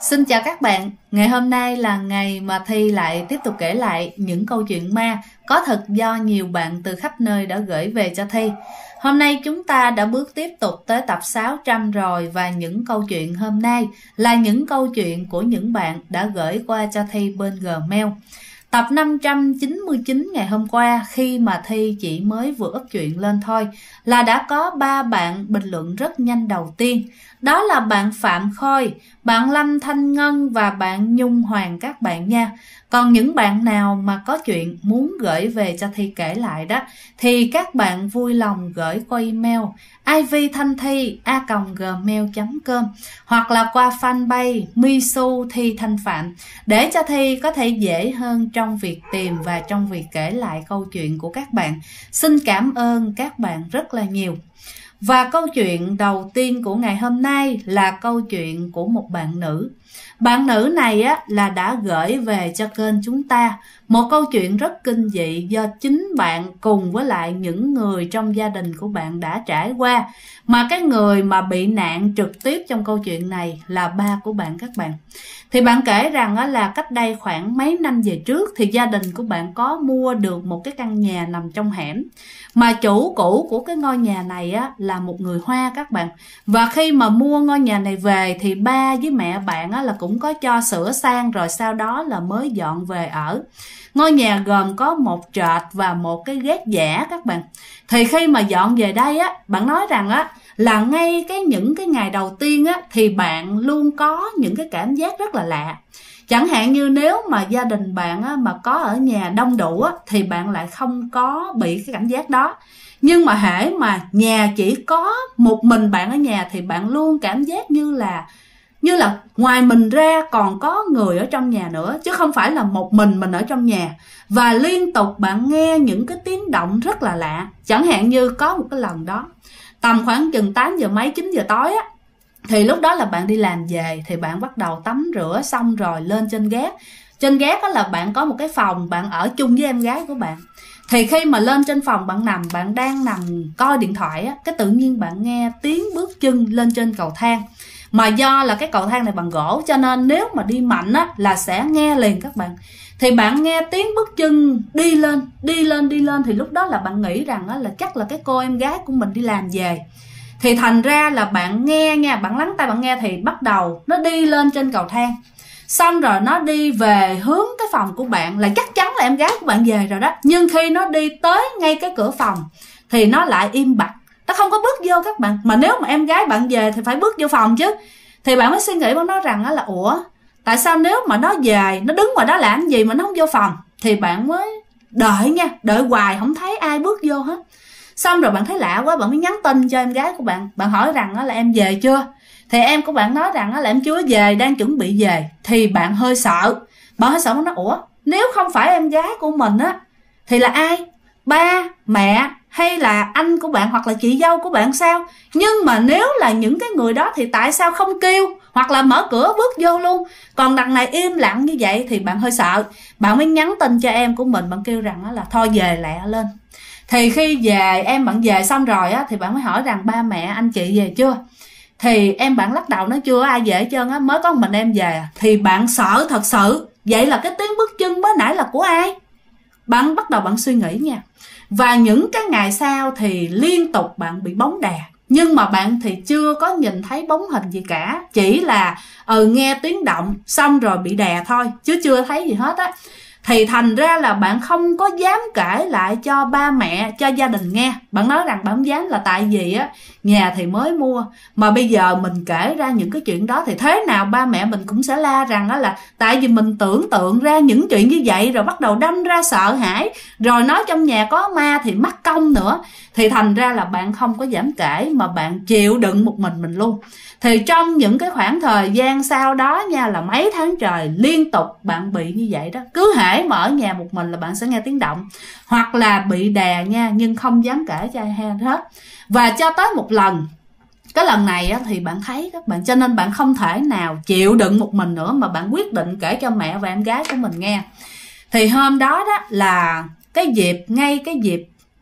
Xin chào các bạn, ngày hôm nay là ngày mà Thi lại tiếp tục kể lại những câu chuyện ma có thật do nhiều bạn từ khắp nơi đã gửi về cho Thi. Hôm nay chúng ta đã bước tiếp tục tới tập 600 rồi và những câu chuyện hôm nay là những câu chuyện của những bạn đã gửi qua cho Thi bên Gmail. Tập 599 ngày hôm qua khi mà Thi chỉ mới vừa up chuyện lên thôi là đã có 3 bạn bình luận rất nhanh đầu tiên. Đó là bạn Phạm Khôi, bạn Lâm Thanh Ngân và bạn Nhung Hoàng các bạn nha. Còn những bạn nào mà có chuyện muốn gửi về cho Thi kể lại đó thì các bạn vui lòng gửi qua email ivthanthi@gmail.com hoặc là qua fanpage Misu Thi Thanh Phạm để cho Thi có thể dễ hơn trong việc tìm và trong việc kể lại câu chuyện của các bạn. Xin cảm ơn các bạn rất là nhiều. Và câu chuyện đầu tiên của ngày hôm nay là câu chuyện của một bạn nữ. Bạn nữ này là đã gửi về cho kênh chúng ta một câu chuyện rất kinh dị do chính bạn cùng với lại những người trong gia đình của bạn đã trải qua. Mà cái người mà bị nạn trực tiếp trong câu chuyện này là ba của bạn các bạn. Thì bạn kể rằng là cách đây khoảng mấy năm về trước thì gia đình của bạn có mua được một cái căn nhà nằm trong hẻm. Mà chủ cũ của cái ngôi nhà này là một người Hoa các bạn. Và khi mà mua ngôi nhà này về thì ba với mẹ bạn là cũng có cho sửa sang rồi sau đó là mới dọn về ở. Ngôi nhà gồm có một trệt và một cái gác giả các bạn. Thì khi mà dọn về đây bạn nói rằng là ngay những cái ngày đầu tiên thì bạn luôn có những cái cảm giác rất là lạ. Chẳng hạn như nếu mà gia đình bạn mà có ở nhà đông đủ thì bạn lại không có bị cái cảm giác đó. Nhưng mà hễ mà nhà chỉ có một mình bạn ở nhà thì bạn luôn cảm giác như là ngoài mình ra còn có người ở trong nhà nữa, chứ không phải là một mình ở trong nhà. Và liên tục bạn nghe những cái tiếng động rất là lạ. Chẳng hạn như có một cái lần đó tầm khoảng chừng 8 giờ mấy 9 giờ tối thì lúc đó là bạn đi làm về thì bạn bắt đầu tắm rửa xong rồi lên trên gác. Trên gác là bạn có một cái phòng bạn ở chung với em gái của bạn. Thì khi mà lên trên phòng bạn đang nằm coi điện thoại cái tự nhiên bạn nghe tiếng bước chân lên trên cầu thang. Mà do là cái cầu thang này bằng gỗ cho nên nếu mà đi mạnh là sẽ nghe liền các bạn. Thì bạn nghe tiếng bước chân đi lên thì lúc đó là bạn nghĩ rằng là chắc là cái cô em gái của mình đi làm về. Thì thành ra là bạn nghe nha, bạn lắng tai bạn nghe thì bắt đầu nó đi lên trên cầu thang. Xong rồi nó đi về hướng cái phòng của bạn là chắc chắn là em gái của bạn về rồi đó. Nhưng khi nó đi tới ngay cái cửa phòng thì nó lại im bặt. Nó không có bước vô các bạn. Mà nếu mà em gái bạn về thì phải bước vô phòng chứ. Thì bạn mới suy nghĩ với nó rằng là ủa, tại sao nếu mà nó về, nó đứng ngoài đó làm gì mà nó không vô phòng. Thì bạn mới đợi nha, đợi hoài không thấy ai bước vô hết. Xong rồi bạn thấy lạ quá, bạn mới nhắn tin cho em gái của bạn. Bạn hỏi rằng là em về chưa. Thì em của bạn nói rằng là em chưa về, đang chuẩn bị về. Thì bạn hơi sợ. Bạn hơi sợ, nó nói ủa, nếu không phải em gái của mình thì là ai? Ba, mẹ hay là anh của bạn hoặc là chị dâu của bạn sao? Nhưng mà nếu là những cái người đó thì tại sao không kêu hoặc là mở cửa bước vô luôn? Còn đằng này im lặng như vậy thì bạn hơi sợ. Bạn mới nhắn tin cho em của mình, bạn kêu rằng là thôi về lẹ lên. Thì khi về em bạn về xong rồi thì bạn mới hỏi rằng ba mẹ anh chị về chưa. Thì em bạn lắc đầu nói chưa ai về hết trơn mới có mình em về. Thì bạn sợ thật sự. Vậy là cái tiếng bước chân mới nãy là của ai? Bạn bắt đầu bạn suy nghĩ nha. Và những cái ngày sau thì liên tục bạn bị bóng đè. Nhưng mà bạn thì chưa có nhìn thấy bóng hình gì cả. Chỉ là nghe tiếng động xong rồi bị đè thôi, chứ chưa thấy gì hết Thì thành ra là bạn không có dám kể lại cho ba mẹ, cho gia đình nghe. Bạn nói rằng bạn không dám là tại vì nhà thì mới mua. Mà bây giờ mình kể ra những cái chuyện đó thì thế nào ba mẹ mình cũng sẽ la rằng là tại vì mình tưởng tượng ra những chuyện như vậy rồi bắt đầu đâm ra sợ hãi. Rồi nói trong nhà có ma thì mắc công nữa. Thì thành ra là bạn không có dám kể mà bạn chịu đựng một mình luôn. Thì trong những cái khoảng thời gian sau đó nha, là mấy tháng trời liên tục bạn bị như vậy đó. Cứ hễ mà ở nhà một mình là bạn sẽ nghe tiếng động hoặc là bị đè nha, nhưng không dám kể cho ai hết. Và cho tới một lần, cái lần này thì bạn thấy các bạn, cho nên bạn không thể nào chịu đựng một mình nữa mà bạn quyết định kể cho mẹ và em gái của mình nghe. Thì hôm đó là ngay cái dịp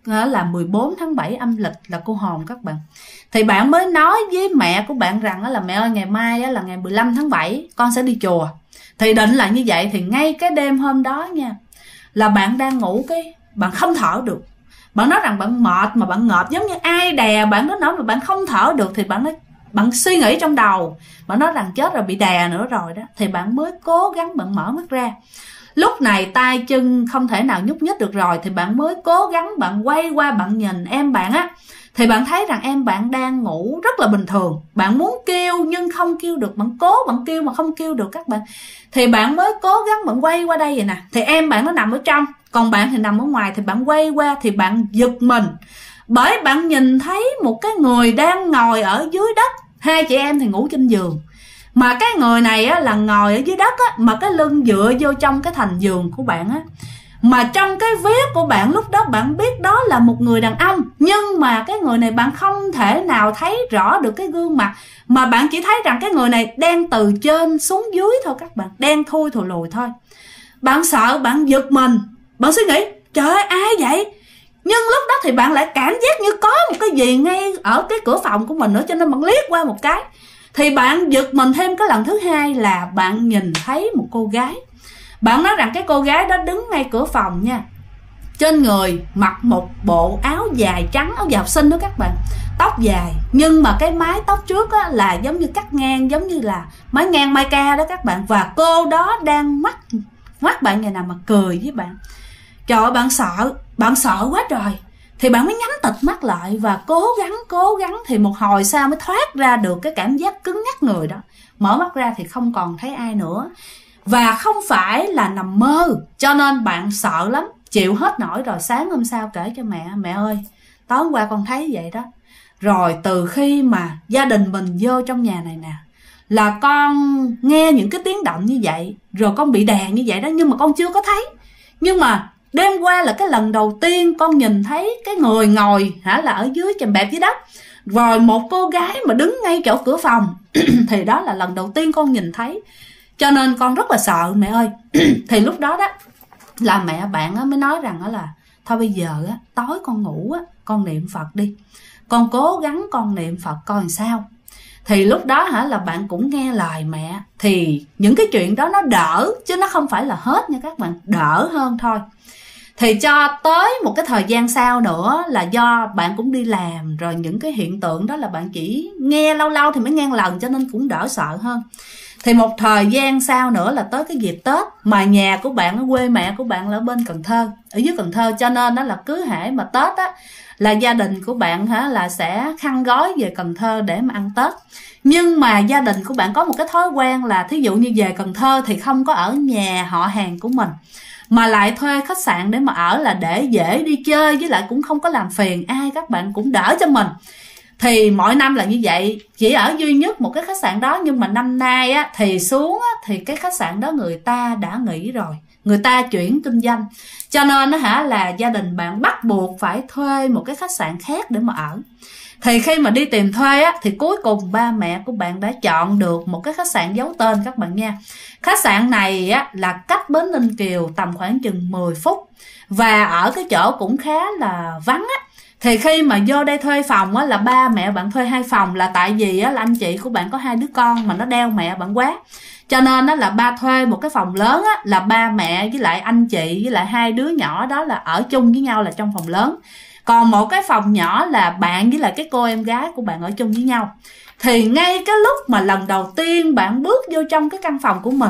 là 14 tháng 7 âm lịch là cô hồn các bạn. Thì bạn mới nói với mẹ của bạn rằng là mẹ ơi, ngày mai là ngày 15 tháng 7 con sẽ đi chùa. Thì định là như vậy. Thì ngay cái đêm hôm đó nha, là bạn đang ngủ, cái bạn không thở được. Bạn nói rằng bạn mệt mà bạn ngợp giống như ai đè bạn đó nói, mà bạn không thở được. Thì bạn suy nghĩ trong đầu, bạn nói rằng chết rồi, bị đè nữa rồi đó. Thì bạn mới cố gắng bạn mở mắt ra. Lúc này tay chân không thể nào nhúc nhích được rồi, thì bạn mới cố gắng bạn quay qua bạn nhìn em bạn á. Thì bạn thấy rằng em bạn đang ngủ rất là bình thường. Bạn muốn kêu nhưng không kêu được. Bạn cố bạn kêu mà không kêu được các bạn. Thì bạn mới cố gắng bạn quay qua đây vậy nè. Thì em bạn nó nằm ở trong, còn bạn thì nằm ở ngoài. Thì bạn quay qua thì bạn giật mình, bởi bạn nhìn thấy một cái người đang ngồi ở dưới đất. Hai chị em thì ngủ trên giường, mà cái người này á, là ngồi ở dưới đất á, mà cái lưng dựa vô trong cái thành giường của bạn á. Mà trong cái vía của bạn lúc đó bạn biết đó là một người đàn ông, nhưng mà cái người này bạn không thể nào thấy rõ được cái gương mặt, mà bạn chỉ thấy rằng cái người này đang từ trên xuống dưới thôi các bạn, đen thui thù lùi thôi. Bạn sợ, bạn giật mình, bạn suy nghĩ trời ơi ai vậy. Nhưng lúc đó thì bạn lại cảm giác như có một cái gì ngay ở cái cửa phòng của mình nữa, cho nên bạn liếc qua một cái. Thì bạn giật mình thêm cái lần thứ hai là bạn nhìn thấy một cô gái. Bạn nói rằng cái cô gái đó đứng ngay cửa phòng nha. Trên người mặc một bộ áo dài trắng, áo dài học sinh đó các bạn. Tóc dài, nhưng mà cái mái tóc trước á, là giống như cắt ngang, giống như là mái ngang mai ca đó các bạn. Và cô đó đang mắt bạn ngày nào mà cười với bạn. Trời ơi, bạn sợ quá trời. Thì bạn mới nhắm tịt mắt lại và cố gắng. Thì một hồi sau mới thoát ra được cái cảm giác cứng ngắc người đó. Mở mắt ra thì không còn thấy ai nữa. Và không phải là nằm mơ, cho nên bạn sợ lắm, chịu hết nổi. Rồi sáng hôm sau kể cho mẹ, mẹ ơi tối hôm qua con thấy vậy đó. Rồi từ khi mà gia đình mình vô trong nhà này nè, là con nghe những cái tiếng động như vậy, rồi con bị đè như vậy đó, nhưng mà con chưa có thấy. Nhưng mà đêm qua là cái lần đầu tiên con nhìn thấy cái người ngồi là ở dưới chèm bẹp dưới đất, rồi một cô gái mà đứng ngay chỗ cửa phòng. Thì đó là lần đầu tiên con nhìn thấy, cho nên con rất là sợ mẹ ơi. Thì lúc đó đó là mẹ bạn mới nói rằng là thôi bây giờ tối con ngủ con niệm Phật đi, con cố gắng con niệm Phật coi làm sao. Thì lúc đó là bạn cũng nghe lời mẹ. Thì những cái chuyện đó nó đỡ, chứ nó không phải là hết nha các bạn, đỡ hơn thôi. Thì cho tới một cái thời gian sau nữa, là do bạn cũng đi làm, rồi những cái hiện tượng đó là bạn chỉ nghe lâu lâu thì mới nghe lần, cho nên cũng đỡ sợ hơn. Thì một thời gian sau nữa là tới cái dịp Tết, mà nhà của bạn ở quê mẹ của bạn là ở bên Cần Thơ, ở dưới Cần Thơ, cho nên đó là cứ hễ mà Tết á là gia đình của bạn là sẽ khăn gói về Cần Thơ để mà ăn Tết. Nhưng mà gia đình của bạn có một cái thói quen là thí dụ như về Cần Thơ thì không có ở nhà họ hàng của mình, mà lại thuê khách sạn để mà ở, là để dễ đi chơi, với lại cũng không có làm phiền ai, các bạn cũng đỡ cho mình. Thì mỗi năm là như vậy, chỉ ở duy nhất một cái khách sạn đó. Nhưng mà năm nay thì xuống thì cái khách sạn đó người ta đã nghỉ rồi, người ta chuyển kinh doanh, cho nên là gia đình bạn bắt buộc phải thuê một cái khách sạn khác để mà ở. Thì khi mà đi tìm thuê thì cuối cùng ba mẹ của bạn đã chọn được một cái khách sạn giấu tên các bạn nha. Khách sạn này là cách Bến Ninh Kiều tầm khoảng chừng 10 phút, và ở cái chỗ cũng khá là vắng á. Thì khi mà vô đây thuê phòng là ba mẹ bạn thuê 2 phòng, là tại vì là anh chị của bạn có 2 đứa con mà nó đeo mẹ bạn quá, cho nên là ba thuê một cái phòng lớn là ba mẹ với lại anh chị với lại 2 đứa nhỏ đó là ở chung với nhau là trong phòng lớn. Còn một cái phòng nhỏ là bạn với lại cái cô em gái của bạn ở chung với nhau. Thì ngay cái lúc mà lần đầu tiên bạn bước vô trong cái căn phòng của mình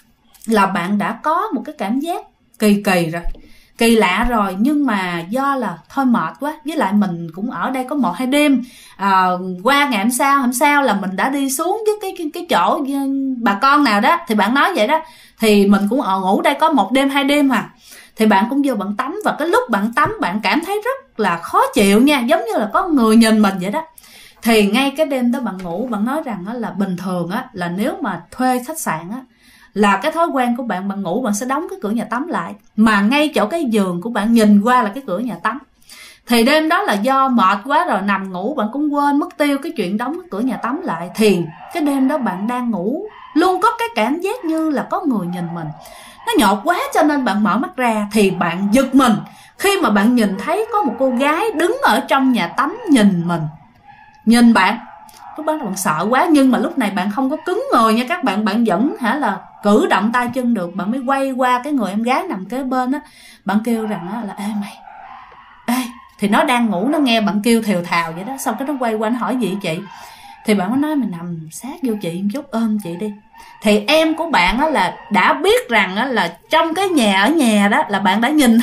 là bạn đã có một cái cảm giác kỳ rồi, kỳ lạ rồi. Nhưng mà do là thôi mệt quá, với lại mình cũng ở đây có 1-2 đêm, qua ngày hôm sau là mình đã đi xuống với cái chỗ bà con nào đó, thì bạn nói vậy đó, thì mình cũng ngủ đây có 1 đêm 2 đêm à. Thì bạn cũng vô bạn tắm, và cái lúc bạn tắm bạn cảm thấy rất là khó chịu nha, giống như là có người nhìn mình vậy đó. Thì ngay cái đêm đó bạn ngủ, bạn nói rằng là bình thường là nếu mà thuê khách sạn là cái thói quen của bạn, bạn ngủ bạn sẽ đóng cái cửa nhà tắm lại, mà ngay chỗ cái giường của bạn nhìn qua là cái cửa nhà tắm. Thì đêm đó là do mệt quá rồi nằm ngủ, bạn cũng quên mất tiêu cái chuyện đóng cái cửa nhà tắm lại. Thì cái đêm đó bạn đang ngủ luôn có cái cảm giác như là có người nhìn mình, nó nhột quá, cho nên bạn mở mắt ra thì bạn giật mình, Khi mà bạn nhìn thấy có một cô gái đứng ở trong nhà tắm nhìn mình, nhìn bạn, lúc đó bạn sợ quá, nhưng mà lúc này bạn không có cứng người nha các bạn. Bạn vẫn là cử động tay chân được. Bạn mới quay qua cái người em gái nằm kế bên á, bạn kêu rằng là ê mày, ê, thì nó đang ngủ, nó nghe bạn kêu thều thào vậy đó. Xong cái nó quay qua nó hỏi gì chị, thì bạn có nói mày nằm sát vô chị một chút, ôm chị đi. Thì em của bạn á là đã biết rằng á là trong cái nhà, ở nhà đó là bạn đã nhìn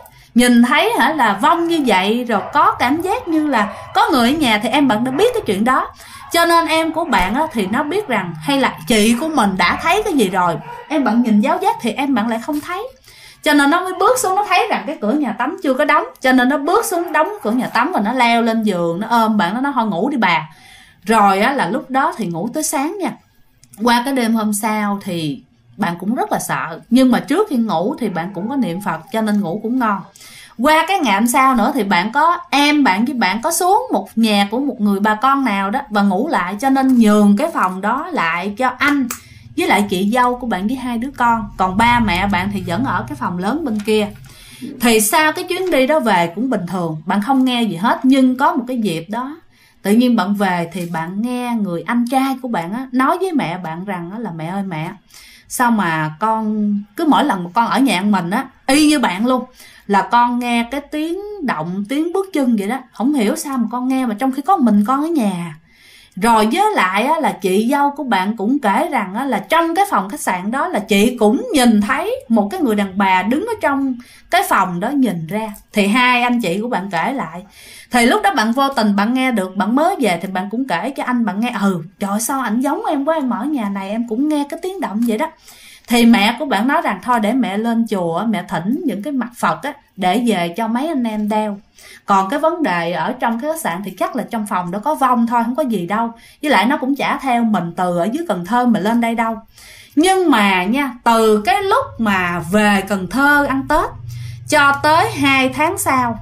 thấy là vong như vậy, rồi có cảm giác như là có người ở nhà, thì em bạn đã biết cái chuyện đó. Cho nên em của bạn á thì nó biết rằng hay là chị của mình đã thấy cái gì rồi, em bạn nhìn giáo giác thì em bạn lại không thấy. Cho nên nó mới bước xuống, nó thấy rằng cái cửa nhà tắm chưa có đóng, cho nên nó bước xuống đóng cửa nhà tắm và nó leo lên giường, nó ôm bạn, nó nói thôi ngủ đi bà. Rồi á là lúc đó thì ngủ tới sáng nha. Qua cái đêm hôm sau thì bạn cũng rất là sợ, nhưng mà trước khi ngủ thì bạn cũng có niệm Phật, cho nên ngủ cũng ngon. Qua cái ngày hôm sau nữa thì bạn có em bạn với bạn có xuống một nhà của một người bà con nào đó và ngủ lại, cho nên nhường cái phòng đó lại cho anh với lại chị dâu của bạn với 2 đứa con. Còn ba mẹ bạn thì vẫn ở cái phòng lớn bên kia. Thì sau cái chuyến đi đó về cũng bình thường, bạn không nghe gì hết. Nhưng có một cái dịp đó, tự nhiên bạn về thì bạn nghe người anh trai của bạn á, nói với mẹ bạn rằng á, là mẹ ơi mẹ, sao mà con cứ mỗi lần mà con ở nhà mình á, y như bạn luôn, là con nghe cái tiếng động, tiếng bước chân vậy đó. Không hiểu sao mà con nghe mà trong khi có mình con ở nhà. Rồi với lại á, là chị dâu của bạn cũng kể rằng á, là trong cái phòng khách sạn đó là chị cũng nhìn thấy một cái người đàn bà đứng ở trong cái phòng đó nhìn ra. Thì 2 anh chị của bạn kể lại. Thì lúc đó bạn vô tình bạn nghe được, bạn mới về thì bạn cũng kể cho anh bạn nghe, trời sao ảnh giống em quá, em ở nhà này em cũng nghe cái tiếng động vậy đó. Thì mẹ của bạn nói rằng thôi để mẹ lên chùa, mẹ thỉnh những cái mặt Phật á, để về cho mấy anh em đeo. Còn cái vấn đề ở trong cái khách sạn thì chắc là trong phòng đó có vong thôi, không có gì đâu. Với lại nó cũng chả theo mình từ ở dưới Cần Thơ mà lên đây đâu. Nhưng mà nha, từ cái lúc mà về Cần Thơ ăn Tết cho tới 2 tháng sau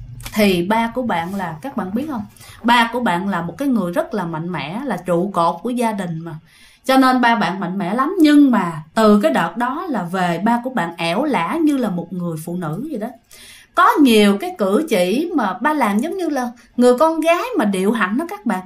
thì ba của bạn là, các bạn biết không, ba của bạn là một cái người rất là mạnh mẽ, là trụ cột của gia đình mà. Cho nên ba bạn mạnh mẽ lắm. Nhưng mà từ cái đợt đó là về, ba của bạn ẻo lả như là một người phụ nữ vậy đó. Có nhiều cái cử chỉ mà ba làm giống như là người con gái mà điệu hạnh đó các bạn.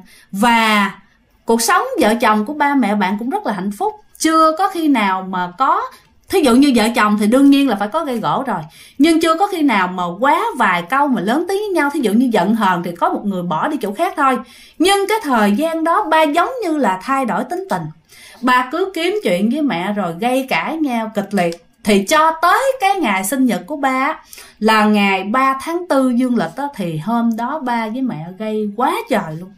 Và cuộc sống vợ chồng của ba mẹ bạn cũng rất là hạnh phúc. Chưa có khi nào mà có, thí dụ như vợ chồng thì đương nhiên là phải có gây gổ rồi, nhưng chưa có khi nào mà quá vài câu mà lớn tiếng với nhau. Thí dụ như giận hờn thì có một người bỏ đi chỗ khác thôi. Nhưng cái thời gian đó ba giống như là thay đổi tính tình. Ba cứ kiếm chuyện với mẹ rồi gây cãi nhau kịch liệt. Thì cho tới cái ngày sinh nhật của ba là ngày 3 tháng 4 dương lịch đó, thì hôm đó ba với mẹ gây quá trời luôn,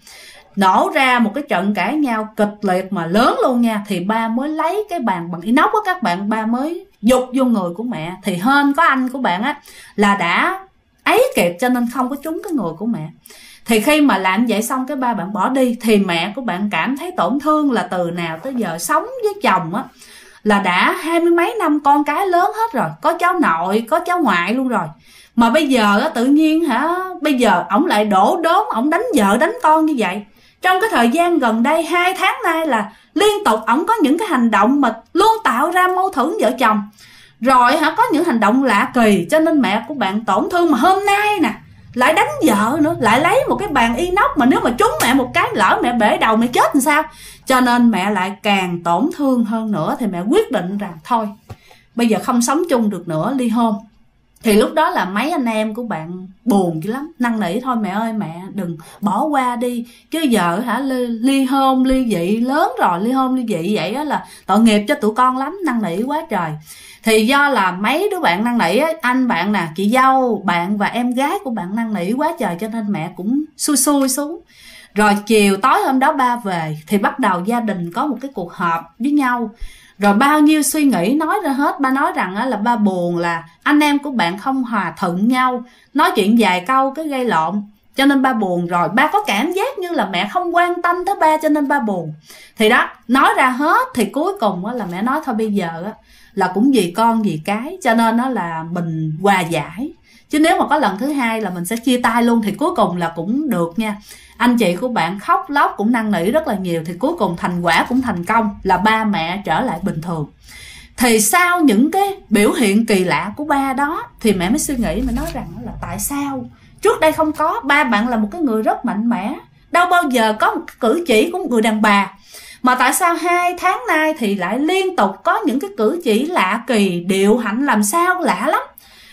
nổ ra một cái trận cãi nhau kịch liệt mà lớn luôn nha. Thì ba mới lấy cái bàn bằng inox á các bạn, ba mới giục vô người của mẹ. Thì hên có anh của bạn á là đã ấy kịp, cho nên không có trúng cái người của mẹ. Thì khi mà làm vậy xong cái ba bạn bỏ đi, thì mẹ của bạn cảm thấy tổn thương là từ nào tới giờ sống với chồng á là đã 20 mấy năm, con cái lớn hết rồi, có cháu nội, có cháu ngoại luôn rồi. Mà bây giờ á, tự nhiên bây giờ ổng lại đổ đốn, ổng đánh vợ đánh con như vậy. Trong cái thời gian gần đây 2 tháng nay là liên tục ổng có những cái hành động mà luôn tạo ra mâu thuẫn vợ chồng. Rồi có những hành động lạ kỳ, cho nên mẹ của bạn tổn thương. Mà hôm nay nè lại đánh vợ nữa, lại lấy một cái bàn inox mà nếu mà trúng mẹ một cái lỡ mẹ bể đầu mẹ chết làm sao. Cho nên mẹ lại càng tổn thương hơn nữa. Thì mẹ quyết định rằng thôi bây giờ không sống chung được nữa, ly hôn. Thì lúc đó là mấy anh em của bạn buồn dữ lắm, năn nỉ thôi mẹ ơi mẹ đừng bỏ qua đi, chứ giờ ly hôn ly dị lớn rồi, ly hôn ly dị vậy á là tội nghiệp cho tụi con lắm, năn nỉ quá trời. Thì do là mấy đứa bạn năn nỉ á, anh bạn nè, chị dâu bạn và em gái của bạn năn nỉ quá trời, cho nên mẹ cũng xui xuống. Rồi chiều tối hôm đó ba về thì bắt đầu gia đình có một cái cuộc họp với nhau. Rồi bao nhiêu suy nghĩ nói ra hết. Ba nói rằng là ba buồn là anh em của bạn không hòa thuận nhau, nói chuyện vài câu cái gây lộn, cho nên ba buồn. Rồi ba có cảm giác như là mẹ không quan tâm tới ba, cho nên ba buồn. Thì đó, nói ra hết. Thì cuối cùng là mẹ nói thôi bây giờ là cũng vì con vì cái, cho nên là mình hòa giải, chứ nếu mà có lần thứ hai là mình sẽ chia tay luôn. Thì cuối cùng là cũng được nha. Anh chị của bạn khóc lóc cũng năn nỉ rất là nhiều. Thì cuối cùng thành quả cũng thành công, là ba mẹ trở lại bình thường. Thì sau những cái biểu hiện kỳ lạ của ba đó thì mẹ mới suy nghĩ, mẹ nói rằng là tại sao trước đây không có. Ba bạn là một cái người rất mạnh mẽ, đâu bao giờ có một cái cử chỉ của một người đàn bà, mà tại sao 2 tháng nay thì lại liên tục có những cái cử chỉ lạ kỳ, điệu hạnh làm sao lạ lắm.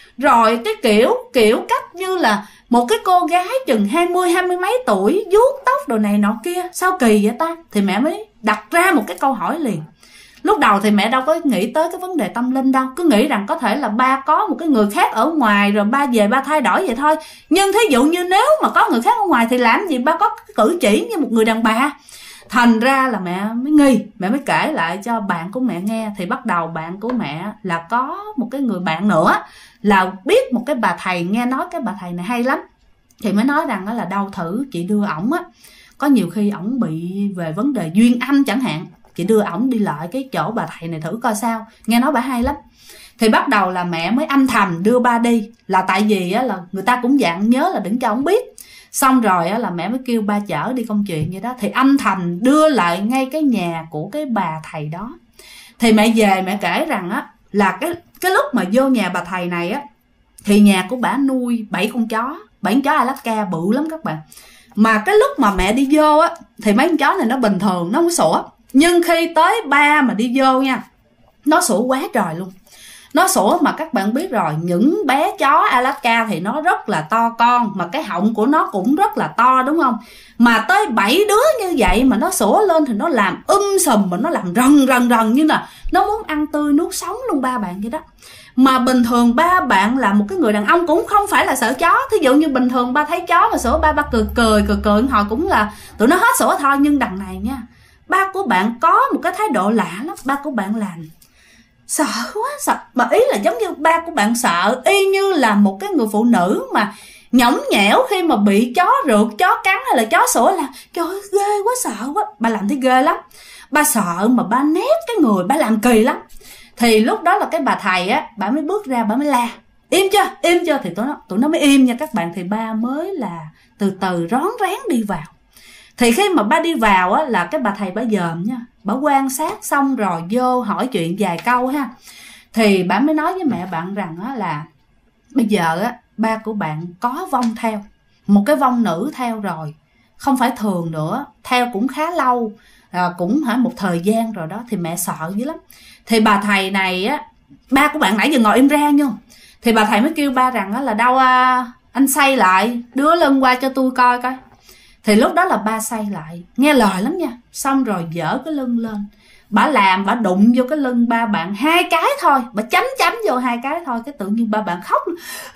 Rồi cái kiểu cách như là một cái cô gái chừng 20 mấy tuổi, vuốt tóc đồ này nọ kia, sao kỳ vậy ta? Thì mẹ mới đặt ra một cái câu hỏi liền. Lúc đầu thì mẹ đâu có nghĩ tới cái vấn đề tâm linh đâu, cứ nghĩ rằng có thể là ba có một cái người khác ở ngoài rồi ba về ba thay đổi vậy thôi. Nhưng thí dụ như nếu mà có người khác ở ngoài thì làm gì ba có cái cử chỉ như một người đàn bà. Thành ra là mẹ mới nghi, mẹ mới kể lại cho bạn của mẹ nghe. Thì bắt đầu bạn của mẹ là có một cái người bạn nữa là biết một cái bà thầy, nghe nói cái bà thầy này hay lắm, thì mới nói rằng là đâu thử chị đưa ổng á, có nhiều khi ổng bị về vấn đề duyên âm chẳng hạn, chị đưa ổng đi lại cái chỗ bà thầy này thử coi sao, nghe nói bà hay lắm. Thì bắt đầu là mẹ mới âm thầm đưa ba đi, là tại vì á, là người ta cũng dặn nhớ là đừng cho ổng biết. Xong rồi á, là mẹ mới kêu ba chở đi công chuyện vậy đó. Thì âm thầm đưa lại ngay cái nhà của cái bà thầy đó. Thì mẹ về mẹ kể rằng á, là cái lúc mà vô nhà bà thầy này á, thì nhà của bà nuôi 7 con chó, 7 con chó Alaska bự lắm các bạn. Mà cái lúc mà mẹ đi vô á, thì mấy con chó này nó bình thường, nó không sủa. Nhưng khi tới ba mà đi vô nha, nó sủa quá trời luôn. Nó sủa mà các bạn biết rồi, những bé chó Alaska thì nó rất là to con, mà cái họng của nó cũng rất là to đúng không? Mà tới 7 đứa như vậy mà nó sủa lên thì nó làm sùm, mà nó làm rần như là nó muốn ăn tươi nuốt sống luôn ba bạn vậy đó. Mà bình thường ba bạn là một cái người đàn ông cũng không phải là sợ chó. Thí dụ như bình thường ba thấy chó mà sủa ba cười họ cũng là tụi nó hết sủa thôi. Nhưng đằng này nha, ba của bạn có một cái thái độ lạ lắm. Ba của bạn làm sợ quá, sợ, mà ý là giống như ba của bạn sợ y như là một cái người phụ nữ mà nhõng nhẽo khi mà bị chó rượt, chó cắn hay là chó sủa là trời ơi ghê quá, sợ quá. Ba làm thấy ghê lắm, ba sợ mà ba nép cái người, ba làm kỳ lắm. Thì lúc đó là cái bà thầy á, bà mới bước ra, bà mới la im chưa, thì tụi nó mới im nha các bạn. Thì ba mới là từ từ rón rén đi vào. Thì khi mà ba đi vào á, là cái bà thầy bà dòm nha, bà quan sát xong rồi vô hỏi chuyện vài câu ha. Thì bà mới nói với mẹ bạn rằng á, là bây giờ á, ba của bạn có vong theo, một cái vong nữ theo rồi, không phải thường nữa, theo cũng khá lâu, cũng phải một thời gian rồi đó. Thì mẹ sợ dữ lắm. Thì bà thầy này á, ba của bạn nãy giờ ngồi im ra nha. Thì bà thầy mới kêu ba rằng á, là đâu anh xay lại, đưa lưng qua cho tôi coi coi. Thì lúc đó là ba xay lại, nghe lời lắm nha. Xong rồi dở cái lưng lên, bà đụng vô cái lưng ba bạn 2 cái thôi, bà chấm vô 2 cái thôi, cái tự nhiên ba bạn khóc.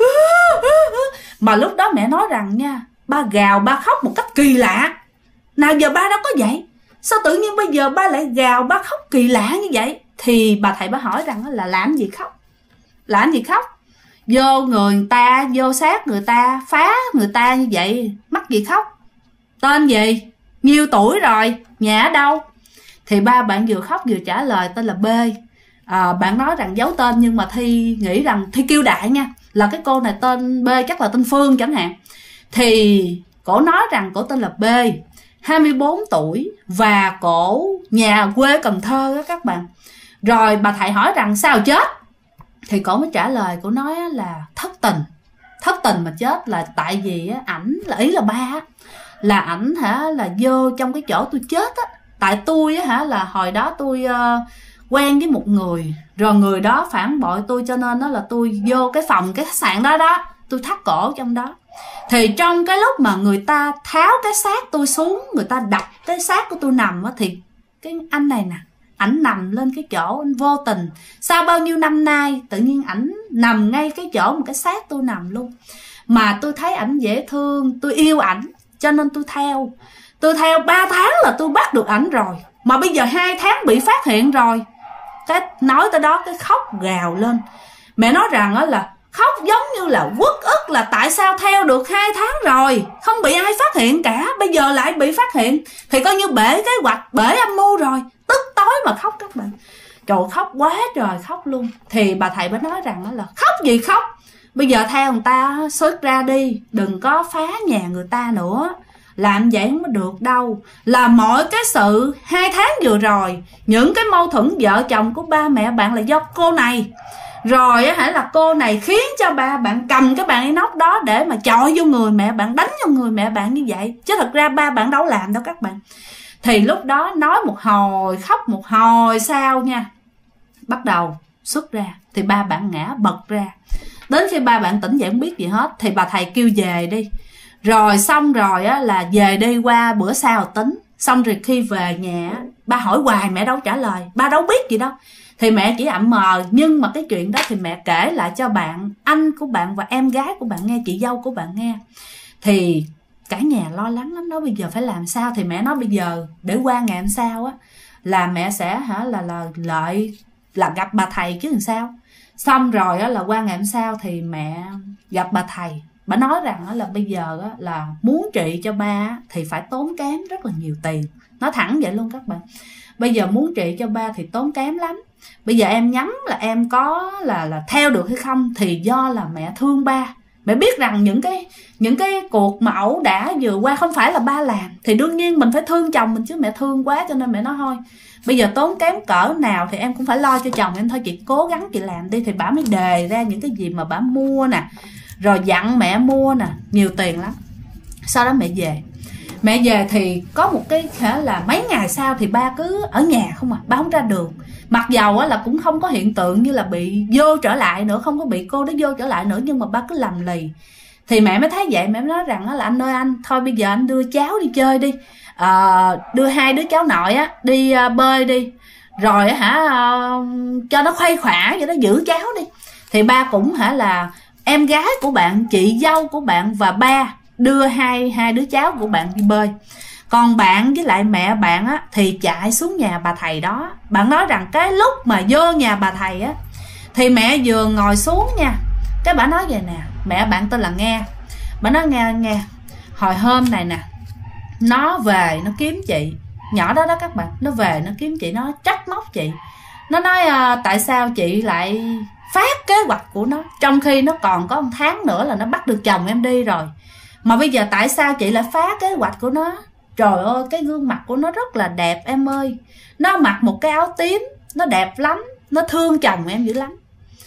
Mà lúc đó mẹ nói rằng nha, ba gào ba khóc một cách kỳ lạ. Nào giờ ba đâu có vậy, sao tự nhiên bây giờ ba lại gào ba khóc kỳ lạ như vậy? Thì bà thầy bà hỏi rằng là làm gì khóc, vô người ta, vô xác người ta, phá người ta như vậy, mắc gì khóc, tên gì, nhiêu tuổi rồi, nhà ở đâu? Thì ba bạn vừa khóc vừa trả lời tên là B. Bạn nói rằng giấu tên, nhưng mà Thi nghĩ rằng Thi kêu đại nha, là cái cô này tên B chắc là tên Phương chẳng hạn. Thì cổ nói rằng cổ tên là B, 24 tuổi và cổ nhà quê Cần Thơ á các bạn. Rồi bà thầy hỏi rằng sao chết? Thì cổ mới trả lời, cổ nói là thất tình mà chết là tại vì ảnh là, ý là ba là ảnh là vô trong cái chỗ tôi chết á. Tại tôi là hồi đó tôi quen với một người, rồi người đó phản bội tôi, cho nên là tôi vô cái phòng cái khách sạn đó tôi thắt cổ trong đó. Thì trong cái lúc mà người ta tháo cái xác tôi xuống, người ta đặt cái xác của tôi nằm á, thì cái anh này nè, ảnh nằm lên cái chỗ, anh vô tình sau bao nhiêu năm nay tự nhiên ảnh nằm ngay cái chỗ mà cái xác tôi nằm luôn. Mà tôi thấy ảnh dễ thương, tôi yêu ảnh, cho nên tôi theo 3 tháng là tôi bắt được ảnh rồi. Mà bây giờ 2 tháng bị phát hiện rồi. Cái nói tới đó cái khóc gào lên. Mẹ nói rằng là khóc giống như là uất ức, là tại sao theo được 2 tháng rồi không bị ai phát hiện cả, bây giờ lại bị phát hiện thì coi như bể kế hoạch, bể âm mưu rồi. Tức tối mà khóc các bạn. Trời, khóc quá trời khóc luôn. Thì bà thầy bà nói rằng là khóc gì khóc, bây giờ theo người ta xuất ra đi, đừng có phá nhà người ta nữa. làm vậy không có được đâu. Là mọi cái sự 2 tháng vừa rồi, những cái mâu thuẫn vợ chồng của ba mẹ bạn là do cô này. Rồi á, hãy là cô này khiến cho ba bạn cầm cái bàn inox đó để mà chọi vô người mẹ bạn, đánh vô người mẹ bạn như vậy. Chứ thật ra ba bạn đâu làm đâu các bạn. Thì lúc đó nói một hồi, khóc một hồi sau nha, bắt đầu xuất ra thì ba bạn ngã bật ra. Đến khi ba bạn tỉnh dậy không biết gì hết thì bà thầy kêu về đi. Rồi xong rồi á, là về đi, qua bữa sau tính. Xong rồi khi về nhà, ba hỏi hoài mẹ đâu trả lời, ba đâu biết gì đâu. Thì mẹ chỉ ậm mờ. Nhưng mà cái chuyện đó thì mẹ kể lại cho bạn, anh của bạn và em gái của bạn nghe, chị dâu của bạn nghe. Thì cả nhà lo lắng lắm, nói bây giờ phải làm sao. Thì mẹ nói bây giờ để qua ngày hôm sau á, là mẹ sẽ là gặp bà thầy chứ làm sao. Xong rồi á, là qua ngày hôm sau thì mẹ gặp bà thầy. Bà nói rằng là bây giờ á, là muốn trị cho ba thì phải tốn kém rất là nhiều tiền. Nói thẳng vậy luôn các bạn. Bây giờ muốn trị cho ba thì tốn kém lắm. Bây giờ em nhắm là em có là theo được hay không thì do là mẹ thương ba. Mẹ biết rằng những cái cuộc mà ẩu đả vừa qua không phải là ba làm, thì đương nhiên mình phải thương chồng mình chứ. Mẹ thương quá cho nên mẹ nói thôi, bây giờ tốn kém cỡ nào thì em cũng phải lo cho chồng em thôi, chị cố gắng chị làm đi. Thì bà mới đề ra những cái gì mà bà mua nè, rồi dặn mẹ mua nè, nhiều tiền lắm. Sau đó mẹ về thì có một cái là mấy ngày sau thì ba cứ ở nhà không à, ba không ra đường. Mặc dầu là cũng không có hiện tượng như là bị vô trở lại nữa, không có bị cô đó vô trở lại nữa, nhưng mà ba cứ lầm lì. Thì mẹ mới thấy vậy, mẹ mới nói rằng là anh ơi anh, thôi bây giờ anh đưa cháu đi chơi đi, đưa 2 đứa cháu nội á đi bơi đi, rồi cho nó khuây khỏa vậy đó, giữ cháu đi. Thì ba cũng là em gái của bạn, chị dâu của bạn và ba đưa hai đứa cháu của bạn đi bơi. Còn bạn với lại mẹ bạn á thì chạy xuống nhà bà thầy đó. Bạn nói rằng cái lúc mà vô nhà bà thầy á thì mẹ vừa ngồi xuống nha, cái bà nói vậy nè, mẹ bạn tên là Nghe. Bà nói nghe hồi hôm này nè, nó về nó kiếm chị, nhỏ đó các bạn, nó về nó kiếm chị, nó trách móc chị. Nó nói tại sao chị lại phát kế hoạch của nó, trong khi nó còn có 1 tháng nữa là nó bắt được chồng em đi rồi, mà bây giờ tại sao chị lại phá kế hoạch của nó. Trời ơi, cái gương mặt của nó rất là đẹp em ơi, nó mặc một cái áo tím, nó đẹp lắm, nó thương chồng em dữ lắm.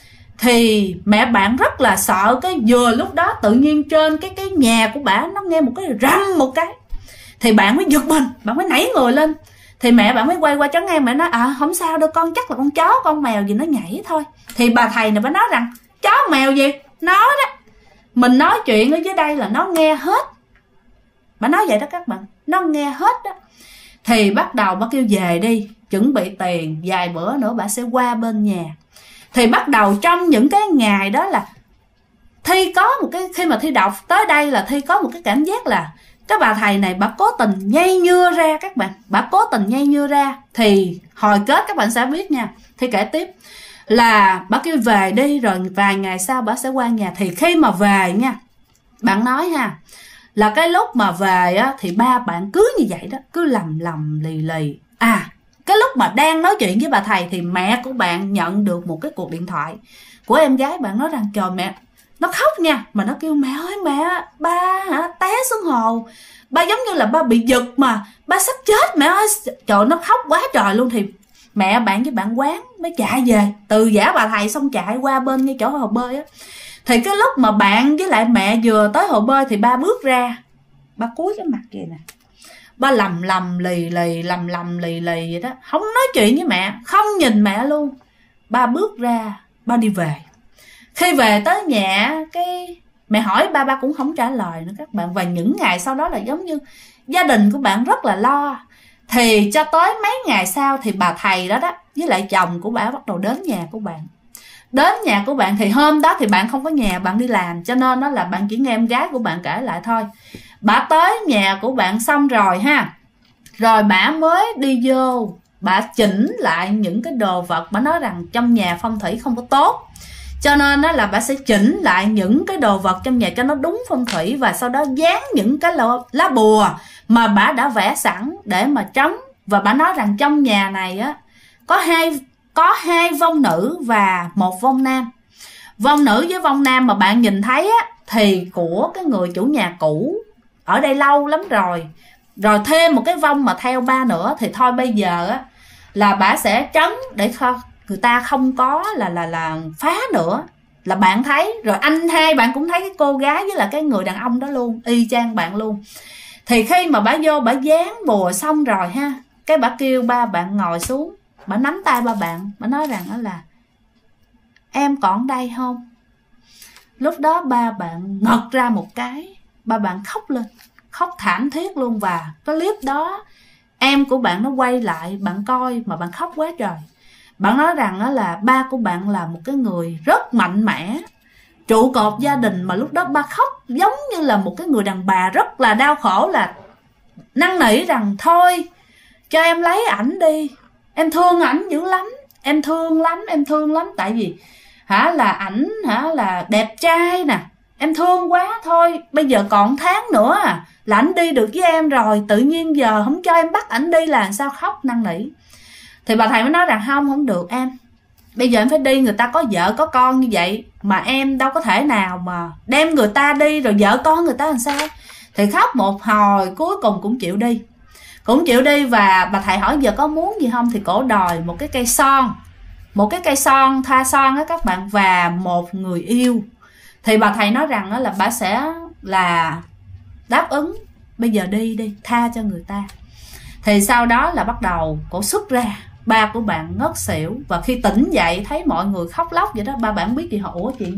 Thì mẹ bạn rất là sợ. Cái vừa lúc đó tự nhiên trên cái nhà của bà nó nghe một cái rầm một cái, thì bạn mới giật mình, bạn mới nảy người lên. Thì mẹ bạn mới quay qua trấn an, mẹ nói không sao đâu con, chắc là con chó con mèo gì nó nhảy thôi. Thì bà thầy này bà nói rằng chó mèo gì, nó đó, mình nói chuyện ở dưới đây là nó nghe hết. Bà nói vậy đó các bạn, nó nghe hết đó. Thì bắt đầu bà kêu về đi, chuẩn bị tiền, vài bữa nữa bà sẽ qua bên nhà. Thì bắt đầu trong những cái ngày đó là Thi có một cái, khi mà Thi đọc tới đây là Thi có một cái cảm giác là cái bà thầy này bà cố tình nhây nhưa ra các bạn, bà cố tình nhây nhưa ra. Thì hồi kết các bạn sẽ biết nha, Thi kể tiếp là bà kêu về đi, rồi vài ngày sau bà sẽ qua nhà. Thì khi mà về nha, bạn nói là cái lúc mà về á, thì ba bạn cứ như vậy đó, cứ lầm lì lì. Cái lúc mà đang nói chuyện với bà thầy thì mẹ của bạn nhận được một cái cuộc điện thoại của em gái bạn, nói rằng trời mẹ, nó khóc nha, mà nó kêu mẹ ơi mẹ, ba té xuống hồ, ba giống như là ba bị giật mà ba sắp chết mẹ ơi. Trời, nó khóc quá trời luôn. Thì mẹ bạn với bạn Quán mới chạy về, từ giả bà thầy xong chạy qua bên ngay chỗ hồ bơi á. Thì cái lúc mà bạn với lại mẹ vừa tới hồ bơi thì ba bước ra, ba cúi cái mặt vậy nè, ba lầm lì lì vậy đó, không nói chuyện với mẹ, không nhìn mẹ luôn. Ba bước ra, ba đi về. Khi về tới nhà, cái mẹ hỏi ba cũng không trả lời nữa các bạn. Và những ngày sau đó là giống như gia đình của bạn rất là lo. Thì cho tới mấy ngày sau thì bà thầy đó với lại chồng của bà bắt đầu đến nhà của bạn. Đến nhà của bạn thì hôm đó thì bạn không có nhà, bạn đi làm, cho nên đó là bạn chỉ nghe em gái của bạn kể lại thôi. Bà tới nhà của bạn xong rồi rồi bà mới đi vô, bà chỉnh lại những cái đồ vật. Bà nói rằng trong nhà phong thủy không có tốt, cho nên đó là bà sẽ chỉnh lại những cái đồ vật trong nhà cho nó đúng phong thủy, và sau đó dán những cái lá bùa mà bà đã vẽ sẵn để mà trống. Và bà nói rằng trong nhà này á có hai vong nữ và 1 vong nam. Vong nữ với vong nam mà bạn nhìn thấy á thì của cái người chủ nhà cũ, ở đây lâu lắm rồi, rồi thêm một cái vong mà theo ba nữa, thì thôi bây giờ á là bả sẽ trấn để người ta không có là phá nữa. Là bạn thấy rồi, anh hai bạn cũng thấy cái cô gái với là cái người đàn ông đó luôn, y chang bạn luôn. Thì khi mà bả vô bả dán bùa xong rồi ha, cái bả kêu ba bạn ngồi xuống, bả nắm tay ba bạn, bả nói rằng đó là em còn đây không? Lúc đó ba bạn ngật ra một cái, ba bạn khóc lên, khóc thảm thiết luôn. Và cái clip đó em của bạn nó quay lại, bạn coi mà bạn khóc quá trời. Bạn nói rằng đó là ba của bạn là một cái người rất mạnh mẽ, trụ cột gia đình, mà lúc đó ba khóc giống như là một cái người đàn bà rất là đau khổ, là năn nỉ rằng thôi cho em lấy ảnh đi, em thương ảnh dữ lắm, em thương lắm, em thương lắm. Tại vì là ảnh là đẹp trai nè, em thương quá, thôi bây giờ còn tháng nữa là ảnh đi được với em rồi, tự nhiên giờ không cho em bắt ảnh đi là làm sao, khóc năn nỉ. Thì bà thầy mới nói rằng không được em, bây giờ em phải đi, người ta có vợ có con như vậy mà em đâu có thể nào mà đem người ta đi rồi vợ con người ta làm sao. Thì khóc một hồi cuối cùng cũng chịu đi. Và bà thầy hỏi giờ có muốn gì không, thì cổ đòi một cái cây son, thoa son á các bạn, và một người yêu. Thì bà thầy nói rằng đó là bà sẽ là đáp ứng, bây giờ đi tha cho người ta. Thì sau đó là bắt đầu cổ xuất ra, ba của bạn ngất xỉu. Và khi tỉnh dậy thấy mọi người khóc lóc vậy đó, ba bạn biết gì họ, ủa chuyện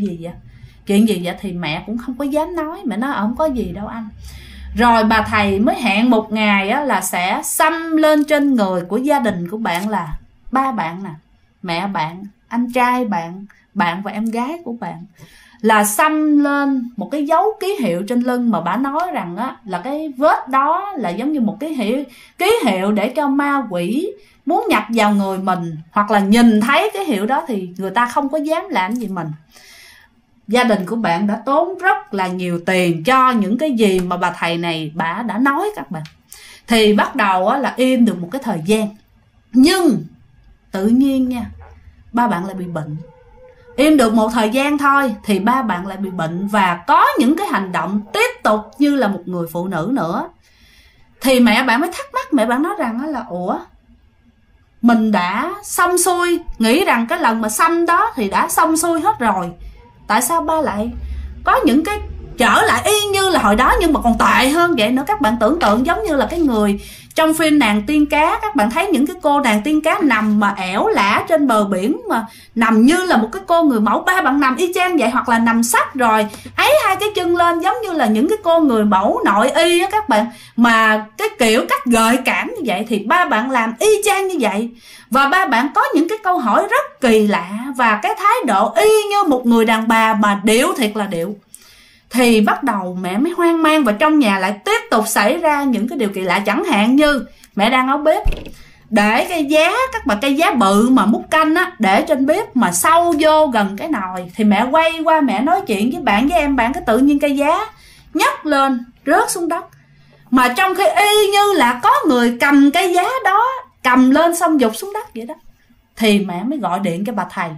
gì vậy, thì mẹ cũng không có dám nói, mẹ nói không có gì đâu anh. Rồi bà thầy mới hẹn một ngày á, là sẽ xăm lên trên người của gia đình của bạn, là ba bạn nè, mẹ bạn, anh trai bạn và em gái của bạn, là xăm lên một cái dấu ký hiệu trên lưng. Mà bà nói rằng á, là cái vết đó là giống như một cái ký hiệu để cho ma quỷ muốn nhập vào người mình, hoặc là nhìn thấy cái hiệu đó thì người ta không có dám làm gì mình. Gia đình của bạn đã tốn rất là nhiều tiền cho những cái gì mà bà thầy này bà đã nói các bạn. Thì bắt đầu á, là im được một cái thời gian, nhưng tự nhiên nha, ba bạn lại bị bệnh. Im được một thời gian thôi thì ba bạn lại bị bệnh, và có những cái hành động tiếp tục như là một người phụ nữ nữa. Thì mẹ bạn mới thắc mắc, mẹ bạn nói rằng là ủa, mình đã xong xuôi, nghĩ rằng cái lần mà xăm đó thì đã xong xuôi hết rồi, tại sao ba lại có những cái trở lại y như là hồi đó, nhưng mà còn tệ hơn vậy nữa. Các bạn tưởng tượng giống như là cái người trong phim Nàng Tiên Cá, các bạn thấy những cái cô nàng tiên cá nằm mà ẻo lả trên bờ biển, mà nằm như là một cái cô người mẫu, ba bạn nằm y chang vậy, hoặc là nằm sách rồi ấy hai cái chân lên giống như là những cái cô người mẫu nội y á các bạn, mà cái kiểu cách gợi cảm như vậy, thì ba bạn làm y chang như vậy. Và ba bạn có những cái câu hỏi rất kỳ lạ, và cái thái độ y như một người đàn bà mà điệu thiệt là điệu. Thì bắt đầu mẹ mới hoang mang, và trong nhà lại tiếp tục xảy ra những cái điều kỳ lạ. Chẳng hạn như mẹ đang nấu bếp, để cây giá, các bạn, cây giá bự mà múc canh á, để trên bếp mà sâu vô gần cái nồi. Thì mẹ quay qua mẹ nói chuyện với bạn với em bạn, cái tự nhiên cây giá nhấc lên rớt xuống đất, mà trong khi y như là có người cầm cây giá đó, cầm lên xong giục xuống đất vậy đó. Thì mẹ mới gọi điện cho bà thầy,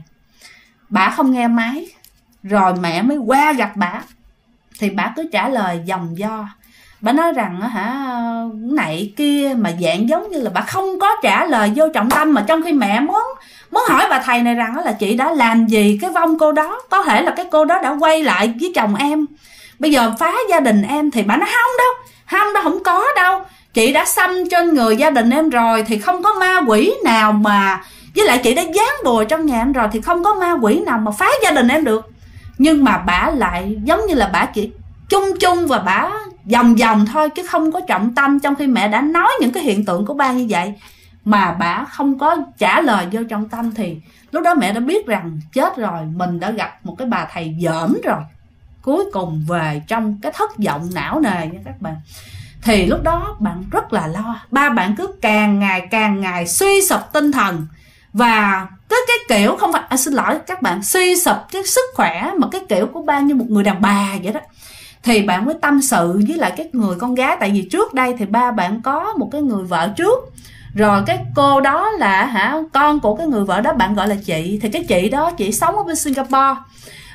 bà không nghe máy, rồi mẹ mới qua gặp bà. Thì bà cứ trả lời dòng do, bà nói rằng này kia, mà dạng giống như là bà không có trả lời vô trọng tâm. Mà trong khi mẹ muốn hỏi bà thầy này rằng là chị đã làm gì cái vong cô đó, có thể là cái cô đó đã quay lại với chồng em, bây giờ phá gia đình em. Thì bà nói không có đâu, chị đã xăm trên người gia đình em rồi, thì không có ma quỷ nào mà, với lại chị đã dán bùa trong nhà em rồi, thì không có ma quỷ nào mà phá gia đình em được. Nhưng mà bả lại giống như là bả chỉ chung và bả vòng thôi, chứ không có trọng tâm. Trong khi mẹ đã nói những cái hiện tượng của ba như vậy mà bả không có trả lời vô trọng tâm, thì lúc đó mẹ đã biết rằng chết rồi, mình đã gặp một cái bà thầy dởm rồi. Cuối cùng về trong cái thất vọng não nề nha các bạn. Thì lúc đó bạn rất là lo, ba bạn cứ càng ngày suy sụp tinh thần, và cái kiểu không phải xin lỗi các bạn, suy sụp cái sức khỏe, mà cái kiểu của ba như một người đàn bà vậy đó. Thì bạn mới tâm sự với lại cái người con gái, tại vì trước đây thì ba bạn có một cái người vợ trước, rồi cái cô đó là con của cái người vợ đó bạn gọi là chị. Thì cái chị đó chị sống ở bên Singapore,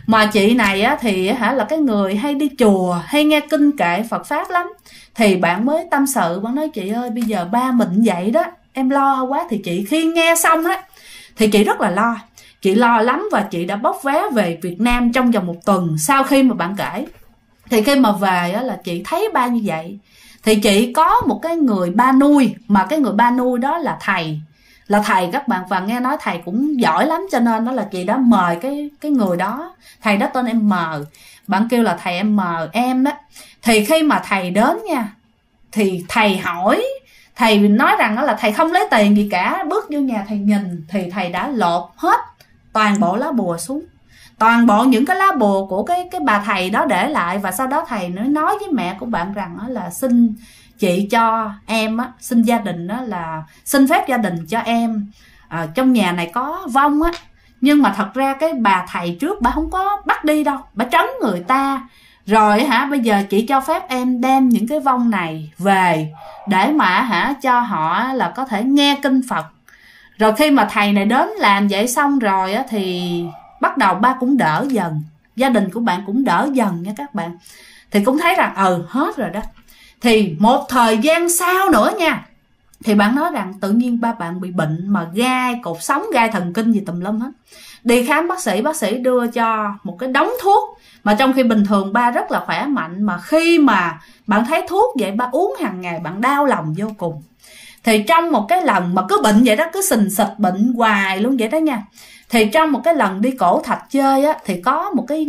Mà chị này á, thì là cái người hay đi chùa, hay nghe kinh kệ Phật Pháp lắm. Thì bạn mới tâm sự, bạn nói chị ơi bây giờ ba mình vậy đó, em lo quá. Thì chị khi nghe xong á thì chị rất là lo. Chị lo lắm và chị đã bốc vé về Việt Nam trong vòng 1 tuần sau khi mà bạn kể. Thì khi mà về á, là chị thấy ba như vậy. Thì chị có một cái người ba nuôi, mà cái người ba nuôi đó là thầy. Là thầy các bạn, và nghe nói thầy cũng giỏi lắm, cho nên đó là chị đã mời cái người đó. Thầy đó tên em M, bạn kêu là thầy em M em đó. Thì khi mà thầy đến nha, thì thầy hỏi, thầy nói rằng đó là thầy không lấy tiền gì cả. Bước vô nhà thầy nhìn thì thầy đã lột hết toàn bộ lá bùa xuống, toàn bộ những cái lá bùa của cái bà thầy đó để lại. Và sau đó thầy nói với mẹ của bạn rằng đó là xin chị cho em á, xin gia đình đó là xin phép gia đình cho em trong nhà này có vong á, nhưng mà thật ra cái bà thầy trước bà không có bắt đi đâu, bà trấn người ta rồi bây giờ chị cho phép em đem những cái vong này về để mà cho họ là có thể nghe kinh Phật. Rồi khi mà thầy này đến làm vậy xong rồi á, thì bắt đầu ba cũng đỡ dần, gia đình của bạn cũng đỡ dần nha các bạn. Thì cũng thấy rằng hết rồi đó. Thì một thời gian sau nữa nha, thì bạn nói rằng tự nhiên ba bạn bị bệnh mà gai cột sống, gai thần kinh gì tùm lum hết. Đi khám bác sĩ đưa cho một cái đống thuốc, mà trong khi bình thường ba rất là khỏe mạnh, mà khi mà bạn thấy thuốc vậy ba uống hàng ngày bạn đau lòng vô cùng. Thì trong một cái lần mà cứ bệnh vậy đó, cứ sình sịch bệnh hoài luôn vậy đó nha. Thì trong một cái lần đi Cổ Thạch chơi á, thì có một cái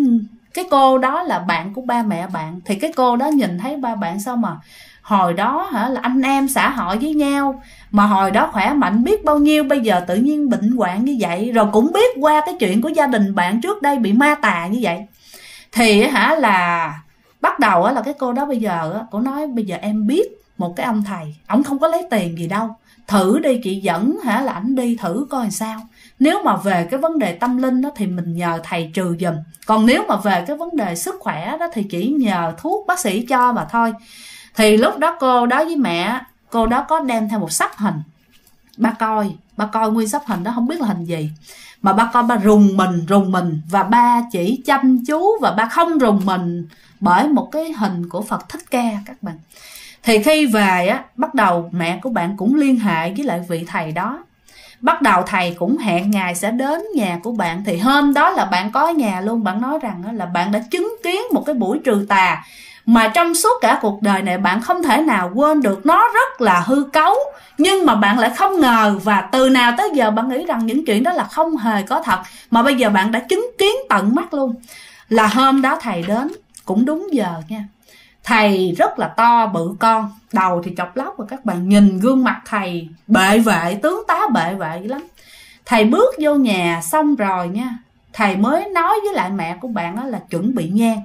cô đó là bạn của ba mẹ bạn. Thì cái cô đó nhìn thấy ba bạn sao mà hồi đó là anh em xã hội với nhau, mà hồi đó khỏe mạnh biết bao nhiêu, bây giờ tự nhiên bệnh hoạn như vậy. Rồi cũng biết qua cái chuyện của gia đình bạn trước đây bị ma tà như vậy. Thì là bắt đầu là cái cô đó bây giờ cô nói bây giờ em biết một cái ông thầy, ổng không có lấy tiền gì đâu, thử đi chị dẫn là ảnh đi thử coi làm sao. Nếu mà về cái vấn đề tâm linh đó thì mình nhờ thầy trừ giùm, còn nếu mà về cái vấn đề sức khỏe đó thì chỉ nhờ thuốc bác sĩ cho mà thôi. Thì lúc đó cô đó với mẹ cô đó có đem theo một sắp hình. Ba coi nguyên sắp hình đó không biết là hình gì, mà ba coi ba rùng mình, và ba chỉ chăm chú và ba không rùng mình bởi một cái hình của Phật Thích Ca các bạn. Thì khi về á, bắt đầu mẹ của bạn cũng liên hệ với lại vị thầy đó. Bắt đầu thầy cũng hẹn ngày sẽ đến nhà của bạn. Thì hôm đó là bạn có nhà luôn. Bạn nói rằng là bạn đã chứng kiến một cái buổi trừ tà mà trong suốt cả cuộc đời này bạn không thể nào quên được. Nó rất là hư cấu, nhưng mà bạn lại không ngờ. Và từ nào tới giờ bạn nghĩ rằng những chuyện đó là không hề có thật, mà bây giờ bạn đã chứng kiến tận mắt luôn. Là hôm đó thầy đến cũng đúng giờ nha. Thầy rất là to bự con, đầu thì chọc lóc, và các bạn nhìn gương mặt thầy bệ vệ, tướng tá bệ vệ lắm. Thầy bước vô nhà xong rồi nha, thầy mới nói với lại mẹ của bạn là chuẩn bị nhang.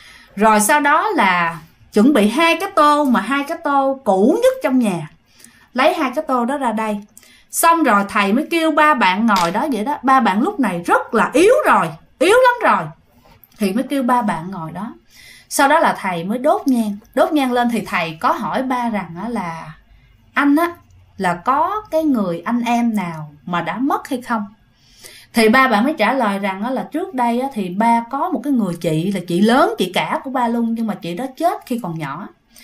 Rồi sau đó là chuẩn bị 2 cái tô, mà 2 cái tô cũ nhất trong nhà. Lấy 2 cái tô đó ra đây. Xong rồi thầy mới kêu ba bạn ngồi đó vậy đó. Ba bạn lúc này rất là yếu rồi, yếu lắm rồi. Thì mới kêu ba bạn ngồi đó. Sau đó là thầy mới đốt nhang lên. Thì thầy có hỏi ba rằng là anh á là có cái người anh em nào mà đã mất hay không. Thì ba bạn mới trả lời rằng là trước đây thì ba có một cái người chị, là chị lớn, chị cả của ba luôn, nhưng mà chị đó chết khi còn nhỏ.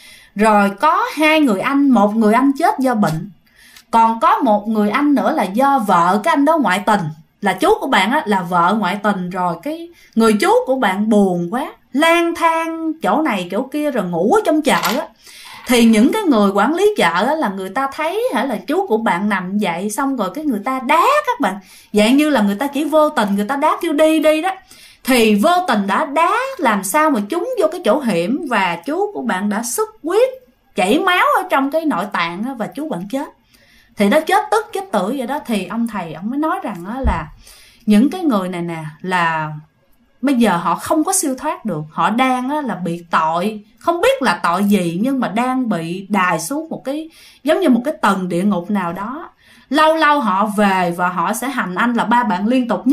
Rồi có 2 người anh, một người anh chết do bệnh, còn có một người anh nữa là do vợ cái anh đó ngoại tình. Là chú của bạn là vợ ngoại tình, rồi cái người chú của bạn buồn quá, lang thang chỗ này chỗ kia, rồi ngủ ở trong chợ á. Thì những cái người quản lý chợ á, là người ta thấy là chú của bạn nằm vậy, xong rồi cái người ta đá các bạn, dạng như là người ta chỉ vô tình người ta đá kêu đi đó. Thì vô tình đã đá làm sao mà trúng vô cái chỗ hiểm, và chú của bạn đã xuất huyết, chảy máu ở trong cái nội tạng á, và chú bạn chết. Thì nó chết tức chết tử vậy đó. Thì ông thầy ông mới nói rằng là những cái người này nè là bây giờ họ không có siêu thoát được. Họ đang là bị tội, không biết là tội gì, nhưng mà đang bị đày xuống một cái giống như một cái tầng địa ngục nào đó. Lâu lâu họ về và họ sẽ hành anh. Là ba bạn liên tục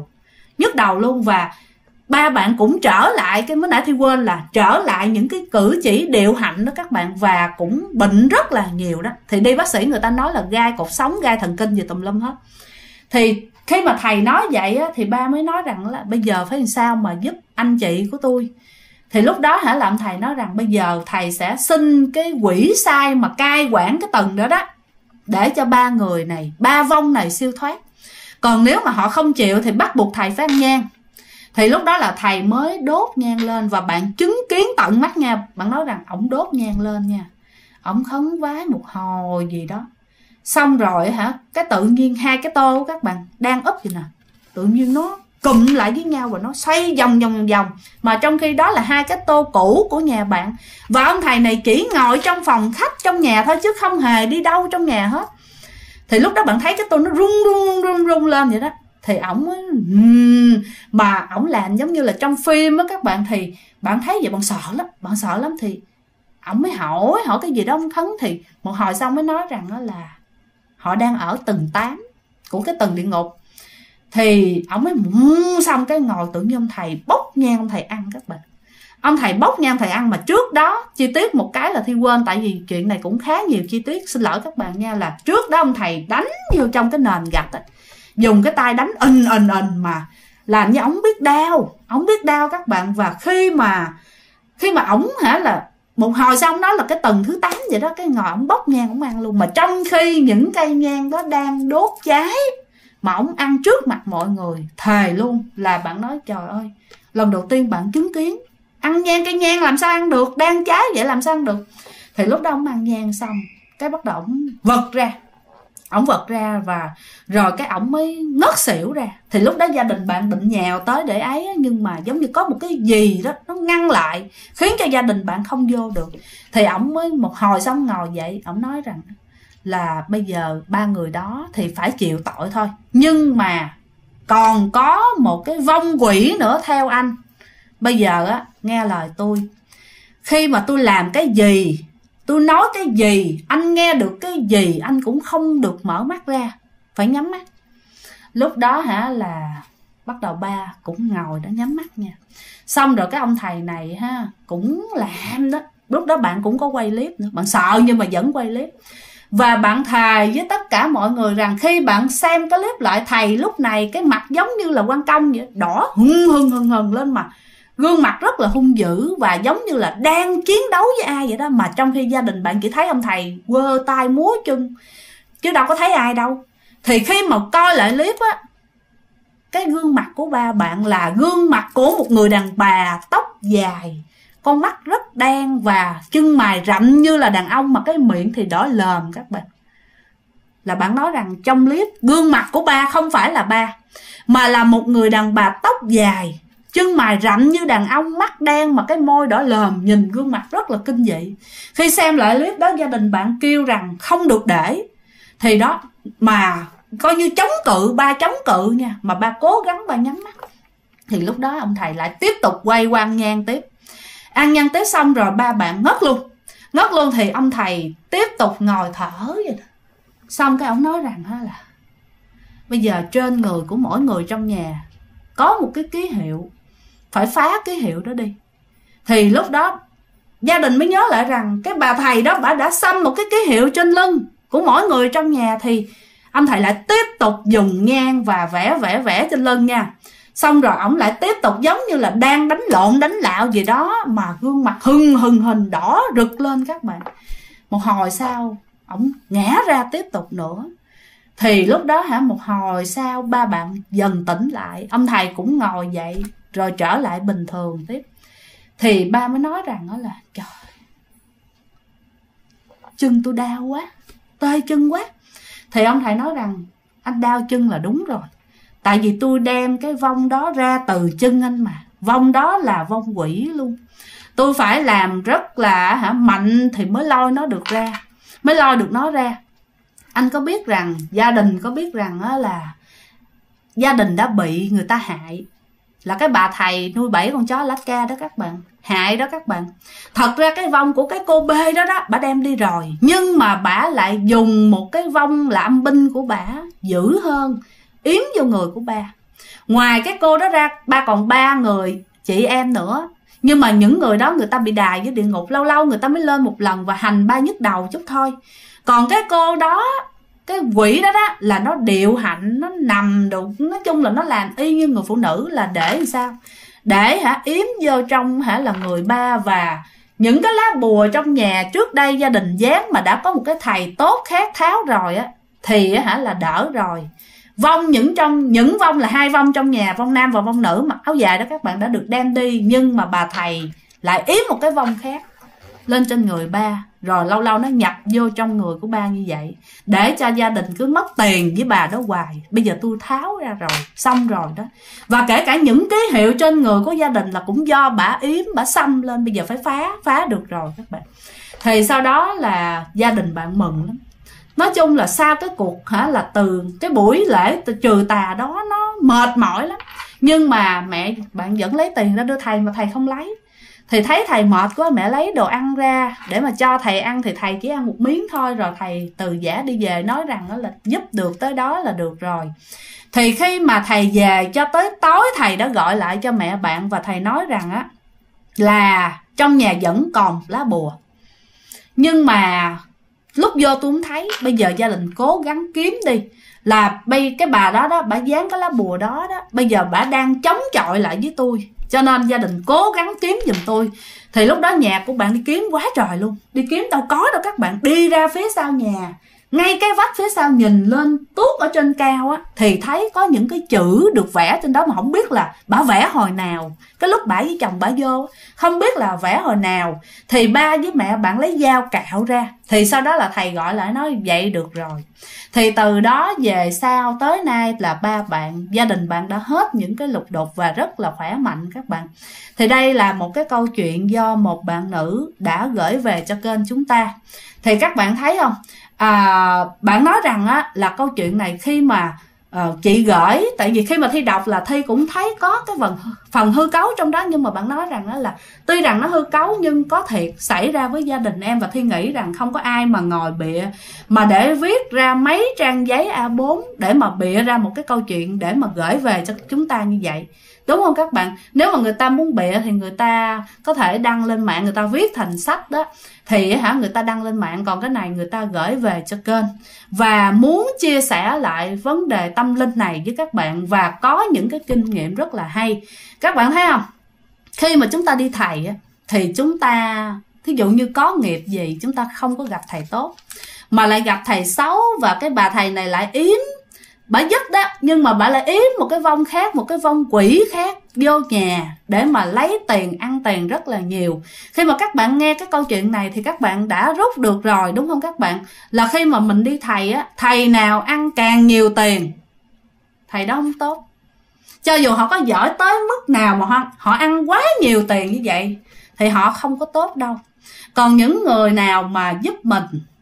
nhức đầu luôn. Và ba bạn cũng trở lại, cái mới nãy Thi quên là trở lại những cái cử chỉ điệu hạnh đó các bạn. Và cũng bệnh rất là nhiều đó. Thì đi bác sĩ người ta nói là gai cột sống, gai thần kinh gì tùm lum hết. Thì khi mà thầy nói vậy á, thì ba mới nói rằng là bây giờ phải làm sao mà giúp anh chị của tôi. Thì lúc đó là ông thầy nói rằng bây giờ thầy sẽ xin cái quỷ sai mà cai quản cái tầng đó đó, để cho ba người này, ba vong này siêu thoát. Còn nếu mà họ không chịu thì bắt buộc thầy phải ăn nhang. Thì lúc đó là thầy mới đốt nhang lên, và bạn chứng kiến tận mắt nha. Bạn nói rằng ổng đốt nhang lên nha, ổng khấn vái một hồi gì đó, xong rồi cái tự nhiên hai cái tô của các bạn đang úp vậy nè, tự nhiên nó cụm lại với nhau và nó xoay vòng vòng vòng. Mà trong khi đó là hai cái tô cũ của nhà bạn, và ông thầy này chỉ ngồi trong phòng khách trong nhà thôi chứ không hề đi đâu trong nhà hết. Thì lúc đó bạn thấy cái tô nó rung lên vậy đó. Thì ổng mà ổng làm giống như là trong phim á các bạn. Thì bạn thấy vậy bạn sợ lắm. Thì ổng mới hỏi cái gì đó ông khấn. Thì một hồi xong mới nói rằng đó là họ đang ở tầng 8 của cái tầng địa ngục. Thì ổng mới xong cái ngồi, tự nhiên ông thầy bốc nhang ông thầy ăn các bạn. Ông thầy bốc nhang thầy ăn. Mà trước đó chi tiết một cái là Thi quên, tại vì chuyện này cũng khá nhiều chi tiết, xin lỗi các bạn nha. Là trước đó ông thầy đánh vô trong cái nền gạch ấy, dùng cái tay đánh mà làm như ổng biết đau các bạn. Và khi mà ổng là một hồi sau, ông nói là cái tầng thứ 8 vậy đó, cái ngồi ổng bốc nhang ổng ăn luôn. Mà trong khi những cây nhang đó đang đốt cháy mà ổng ăn trước mặt mọi người, thề luôn là bạn nói trời ơi, lần đầu tiên bạn chứng kiến ăn nhang, cây nhang làm sao ăn được, đang cháy vậy làm sao ăn được. Thì lúc đó ổng ăn nhang xong cái bắt đầu ổng vật ra và rồi cái ổng mới ngất xỉu ra. Thì lúc đó gia đình bạn định nhào tới để ấy, nhưng mà giống như có một cái gì đó nó ngăn lại, khiến cho gia đình bạn không vô được. Thì ổng mới một hồi xong ngồi dậy, ổng nói rằng là bây giờ ba người đó thì phải chịu tội thôi, nhưng mà còn có một cái vong quỷ nữa theo anh. Bây giờ nghe lời tôi, khi mà tôi làm cái gì, tôi nói cái gì, anh nghe được cái gì, anh cũng không được mở mắt ra, phải nhắm mắt. Lúc đó là bắt đầu ba cũng ngồi đó nhắm mắt nha. Xong rồi cái ông thầy này cũng làm đó. Lúc đó bạn cũng có quay clip nữa, bạn sợ nhưng mà vẫn quay clip. Và bạn thề với tất cả mọi người rằng khi bạn xem cái clip lại, thầy lúc này cái mặt giống như là quan công vậy, đỏ hừng lên, mà gương mặt rất là hung dữ và giống như là đang chiến đấu với ai vậy đó. Mà trong khi gia đình bạn chỉ thấy ông thầy quơ tay múa chân chứ đâu có thấy ai đâu. Thì khi mà coi lại clip cái gương mặt của ba bạn là gương mặt của một người đàn bà tóc dài, con mắt rất đen và chân mày rậm như là đàn ông, mà cái miệng thì đỏ lờm các bạn. Là bạn nói rằng trong clip gương mặt của ba không phải là ba, mà là một người đàn bà tóc dài, chân mày rậm như đàn ông, mắt đen mà cái môi đỏ lờm, nhìn gương mặt rất là kinh dị. Khi xem lại clip đó, gia đình bạn kêu rằng không được để. Thì đó, mà coi như chống cự, ba chống cự nha, mà ba cố gắng ba nhắm mắt. Thì lúc đó ông thầy lại tiếp tục quay qua ăn nhang tiếp. Ăn nhang tiếp xong rồi ba bạn ngất luôn. Thì ông thầy tiếp tục ngồi thở vậy đó. Xong cái ông nói rằng là bây giờ trên người của mỗi người trong nhà có một cái ký hiệu, phải phá ký hiệu đó đi. Thì lúc đó gia đình mới nhớ lại rằng cái bà thầy đó bà đã xăm một cái ký hiệu trên lưng của mỗi người trong nhà. Thì ông thầy lại tiếp tục dùng nhang và vẽ trên lưng nha. Xong rồi ổng lại tiếp tục giống như là đang đánh lộn đánh lạo gì đó, mà gương mặt hừng đỏ rực lên các bạn. Một hồi sau ổng ngã ra tiếp tục nữa. Thì lúc đó một hồi sau ba bạn dần tỉnh lại, ông thầy cũng ngồi dậy rồi trở lại bình thường tiếp. Thì ba mới nói rằng đó là trời, chân tôi đau quá, tê chân quá. Thì ông thầy nói rằng anh đau chân là đúng rồi, tại vì tôi đem cái vong đó ra từ chân anh mà. Vong đó là vong quỷ luôn. Tôi phải làm rất là mạnh thì mới lôi được nó ra. Anh có biết rằng, gia đình có biết rằng là gia đình đã bị người ta hại. Là cái bà thầy nuôi 7 con chó Alaska đó các bạn, hại đó các bạn. Thật ra cái vong của cái cô B đó bà đem đi rồi, nhưng mà bà lại dùng một cái vong là âm binh của bà dữ hơn, yếm vô người của ba. Ngoài cái cô đó ra, ba còn 3 người chị em nữa. Nhưng mà những người đó người ta bị đày với địa ngục, lâu lâu người ta mới lên một lần và hành ba nhức đầu chút thôi. Còn cái cô đó cái quỷ đó đó là nó điệu hạnh, nó nằm được, nói chung là nó làm y như người phụ nữ, là để làm sao, để yếm vô trong là người ba. Và những cái lá bùa trong nhà trước đây gia đình dán mà đã có một cái thầy tốt khác tháo rồi á thì là đỡ rồi. Vong những vong là 2 vong trong nhà, vong nam và vong nữ mặc áo dài đó các bạn, đã được đem đi, nhưng mà bà thầy lại yếm một cái vong khác lên trên người ba, rồi lâu lâu nó nhập vô trong người của ba như vậy, để cho gia đình cứ mất tiền với bà đó hoài. Bây giờ tôi tháo ra rồi, xong rồi đó. Và kể cả những ký hiệu trên người của gia đình là cũng do bà yếm, bà xăm lên, bây giờ phải phá được rồi các bạn. Thì sau đó là gia đình bạn mừng lắm. Nói chung là sau cái cuộc là từ cái buổi lễ trừ tà đó nó mệt mỏi lắm, nhưng mà mẹ bạn vẫn lấy tiền ra đưa thầy mà thầy không lấy. Thì thấy thầy mệt quá, mẹ lấy đồ ăn ra để mà cho thầy ăn, thì thầy chỉ ăn một miếng thôi, rồi thầy từ giã đi về, nói rằng đó là giúp được tới đó là được rồi. Thì khi mà thầy về cho tới tối, thầy đã gọi lại cho mẹ bạn và thầy nói rằng á là trong nhà vẫn còn lá bùa, nhưng mà lúc vô tôi không thấy. Bây giờ gia đình cố gắng kiếm đi, là cái bà đó bà dán cái lá bùa đó bây giờ bà đang chống chọi lại với tôi, cho nên gia đình cố gắng kiếm giùm tôi. Thì lúc đó nhà của bạn đi kiếm quá trời luôn, đi kiếm đâu có đâu các bạn. Đi ra phía sau nhà, ngay cái vách phía sau, nhìn lên tuốt ở trên cao á, thì thấy có những cái chữ được vẽ trên đó mà không biết là bà vẽ hồi nào. Cái lúc bà với chồng bà vô không biết là vẽ hồi nào, thì ba với mẹ bạn lấy dao cạo ra. Thì sau đó là thầy gọi lại nói vậy được rồi. Thì từ đó về sau tới nay là ba bạn, gia đình bạn đã hết những cái lục đục và rất là khỏe mạnh các bạn. Thì đây là một cái câu chuyện do một bạn nữ đã gửi về cho kênh chúng ta. Thì các bạn thấy không, bạn nói rằng á, là câu chuyện này khi mà chị gửi, tại vì khi mà Thi đọc là Thi cũng thấy có cái phần hư cấu trong đó, nhưng mà bạn nói rằng đó là tuy rằng nó hư cấu nhưng có thiệt xảy ra với gia đình em, và Thi nghĩ rằng không có ai mà ngồi bịa mà để viết ra mấy trang giấy A4 để mà bịa ra một cái câu chuyện để mà gửi về cho chúng ta như vậy. Đúng không các bạn? Nếu mà người ta muốn bịa thì người ta có thể đăng lên mạng, người ta viết thành sách đó, thì người ta đăng lên mạng. Còn cái này người ta gửi về cho kênh và muốn chia sẻ lại vấn đề tâm linh này với các bạn, và có những cái kinh nghiệm rất là hay. Các bạn thấy không, khi mà chúng ta đi thầy thì chúng ta thí dụ như có nghiệp gì, chúng ta không có gặp thầy tốt mà lại gặp thầy xấu, và cái bà thầy này lại yếm, bà giúp đó, nhưng mà bà lại yếm một cái vong khác, một cái vong quỷ khác vô nhà để mà lấy tiền, ăn tiền rất là nhiều. Khi mà các bạn nghe cái câu chuyện này thì các bạn đã rút được rồi, đúng không các bạn? Là khi mà mình đi thầy á, thầy nào ăn càng nhiều tiền, thầy đó không tốt. Cho dù họ có giỏi tới mức nào mà họ ăn quá nhiều tiền như vậy thì họ không có tốt đâu. Còn những người nào mà giúp mình,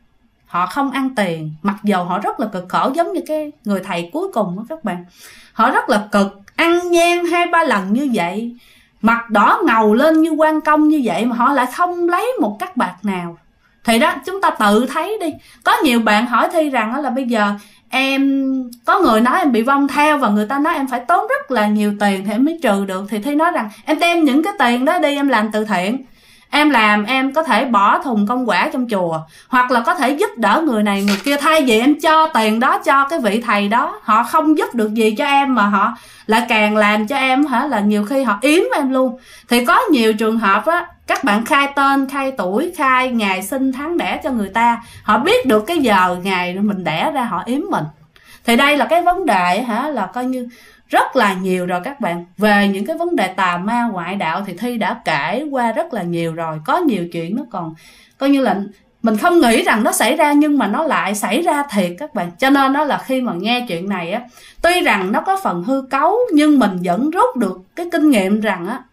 họ không ăn tiền, mặc dù họ rất là cực khổ, giống như cái người thầy cuối cùng đó các bạn. Họ rất là cực, ăn nhang 2-3 lần như vậy, mặt đỏ ngầu lên như quan công như vậy, mà họ lại không lấy một cắc bạc nào. Thì đó, chúng ta tự thấy đi. Có nhiều bạn hỏi Thi rằng là bây giờ em, có người nói em bị vong theo, và người ta nói em phải tốn rất là nhiều tiền thì em mới trừ được. Thì Thi nói rằng em đem những cái tiền đó đi, em làm từ thiện. Em làm, em có thể bỏ thùng công quả trong chùa, hoặc là có thể giúp đỡ người này người kia. Thay vì em cho tiền đó cho cái vị thầy đó, họ không giúp được gì cho em mà họ lại càng làm cho em là nhiều khi họ yếm em luôn. Thì có nhiều trường hợp á, các bạn khai tên, khai tuổi, khai ngày sinh tháng đẻ cho người ta, họ biết được cái giờ ngày mình đẻ ra, họ yếm mình. Thì đây là cái vấn đề là coi như rất là nhiều rồi các bạn. Về những cái vấn đề tà ma ngoại đạo thì Thi đã kể qua rất là nhiều rồi. Có nhiều chuyện nó còn coi như là mình không nghĩ rằng nó xảy ra, nhưng mà nó lại xảy ra thiệt các bạn. Cho nên đó là khi mà nghe chuyện này á, tuy rằng nó có phần hư cấu, nhưng mình vẫn rút được cái kinh nghiệm rằng á,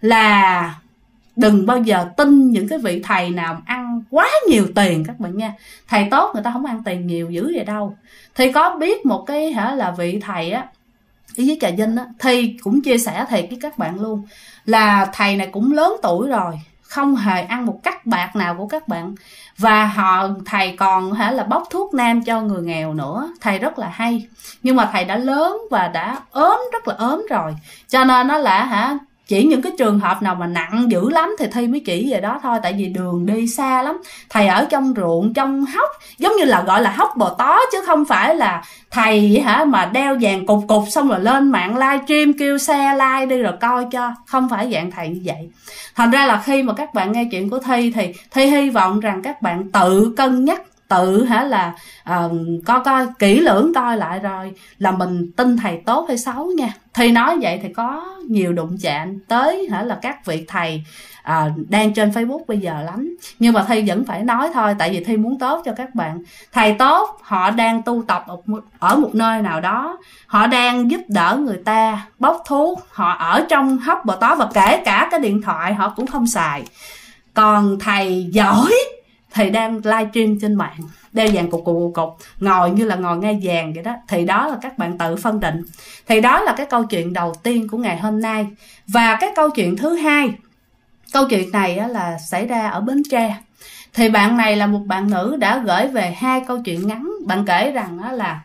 là đừng bao giờ tin những cái vị thầy nào ăn quá nhiều tiền các bạn nha. Thầy tốt người ta không ăn tiền nhiều dữ vậy đâu. Thì có biết một cái là vị thầy á, đi với Trà Vinh á, Thi cũng chia sẻ thiệt với các bạn luôn, là thầy này cũng lớn tuổi rồi, không hề ăn một cắc bạc nào của các bạn. Và thầy còn là bóc thuốc nam cho người nghèo nữa. Thầy rất là hay, nhưng mà thầy đã lớn và đã ốm, rất là ốm rồi, cho nên nó là chỉ những cái trường hợp nào mà nặng dữ lắm thì Thi mới chỉ về đó thôi, tại vì đường đi xa lắm. Thầy ở trong ruộng, trong hốc, giống như là gọi là hốc bò tó, chứ không phải là thầy mà đeo vàng cục cục xong rồi lên mạng livestream kêu xe like đi rồi coi cho. Không phải dạng thầy như vậy. Thành ra là khi mà các bạn nghe chuyện của Thi thì Thi hy vọng rằng các bạn tự cân nhắc, tự coi kỹ lưỡng coi lại rồi là mình tin thầy tốt hay xấu nha. Thi nói vậy thì có nhiều đụng chạm tới là các vị thầy đang trên Facebook bây giờ lắm, nhưng mà Thi vẫn phải nói thôi, tại vì Thi muốn tốt cho các bạn. Thầy tốt họ đang tu tập ở một nơi nào đó, họ đang giúp đỡ người ta bốc thuốc, họ ở trong hốc bò tó và kể cả cái điện thoại họ cũng không xài. Còn thầy giỏi thì đang livestream trên mạng, đeo vàng cục, ngồi như là ngồi ngai vàng vậy đó. Thì đó là các bạn tự phân định. Thì đó là cái câu chuyện đầu tiên của ngày hôm nay. Và cái câu chuyện thứ hai, câu chuyện này là xảy ra ở Bến Tre. Thì bạn này là một bạn nữ đã gửi về 2 câu chuyện ngắn. Bạn kể rằng là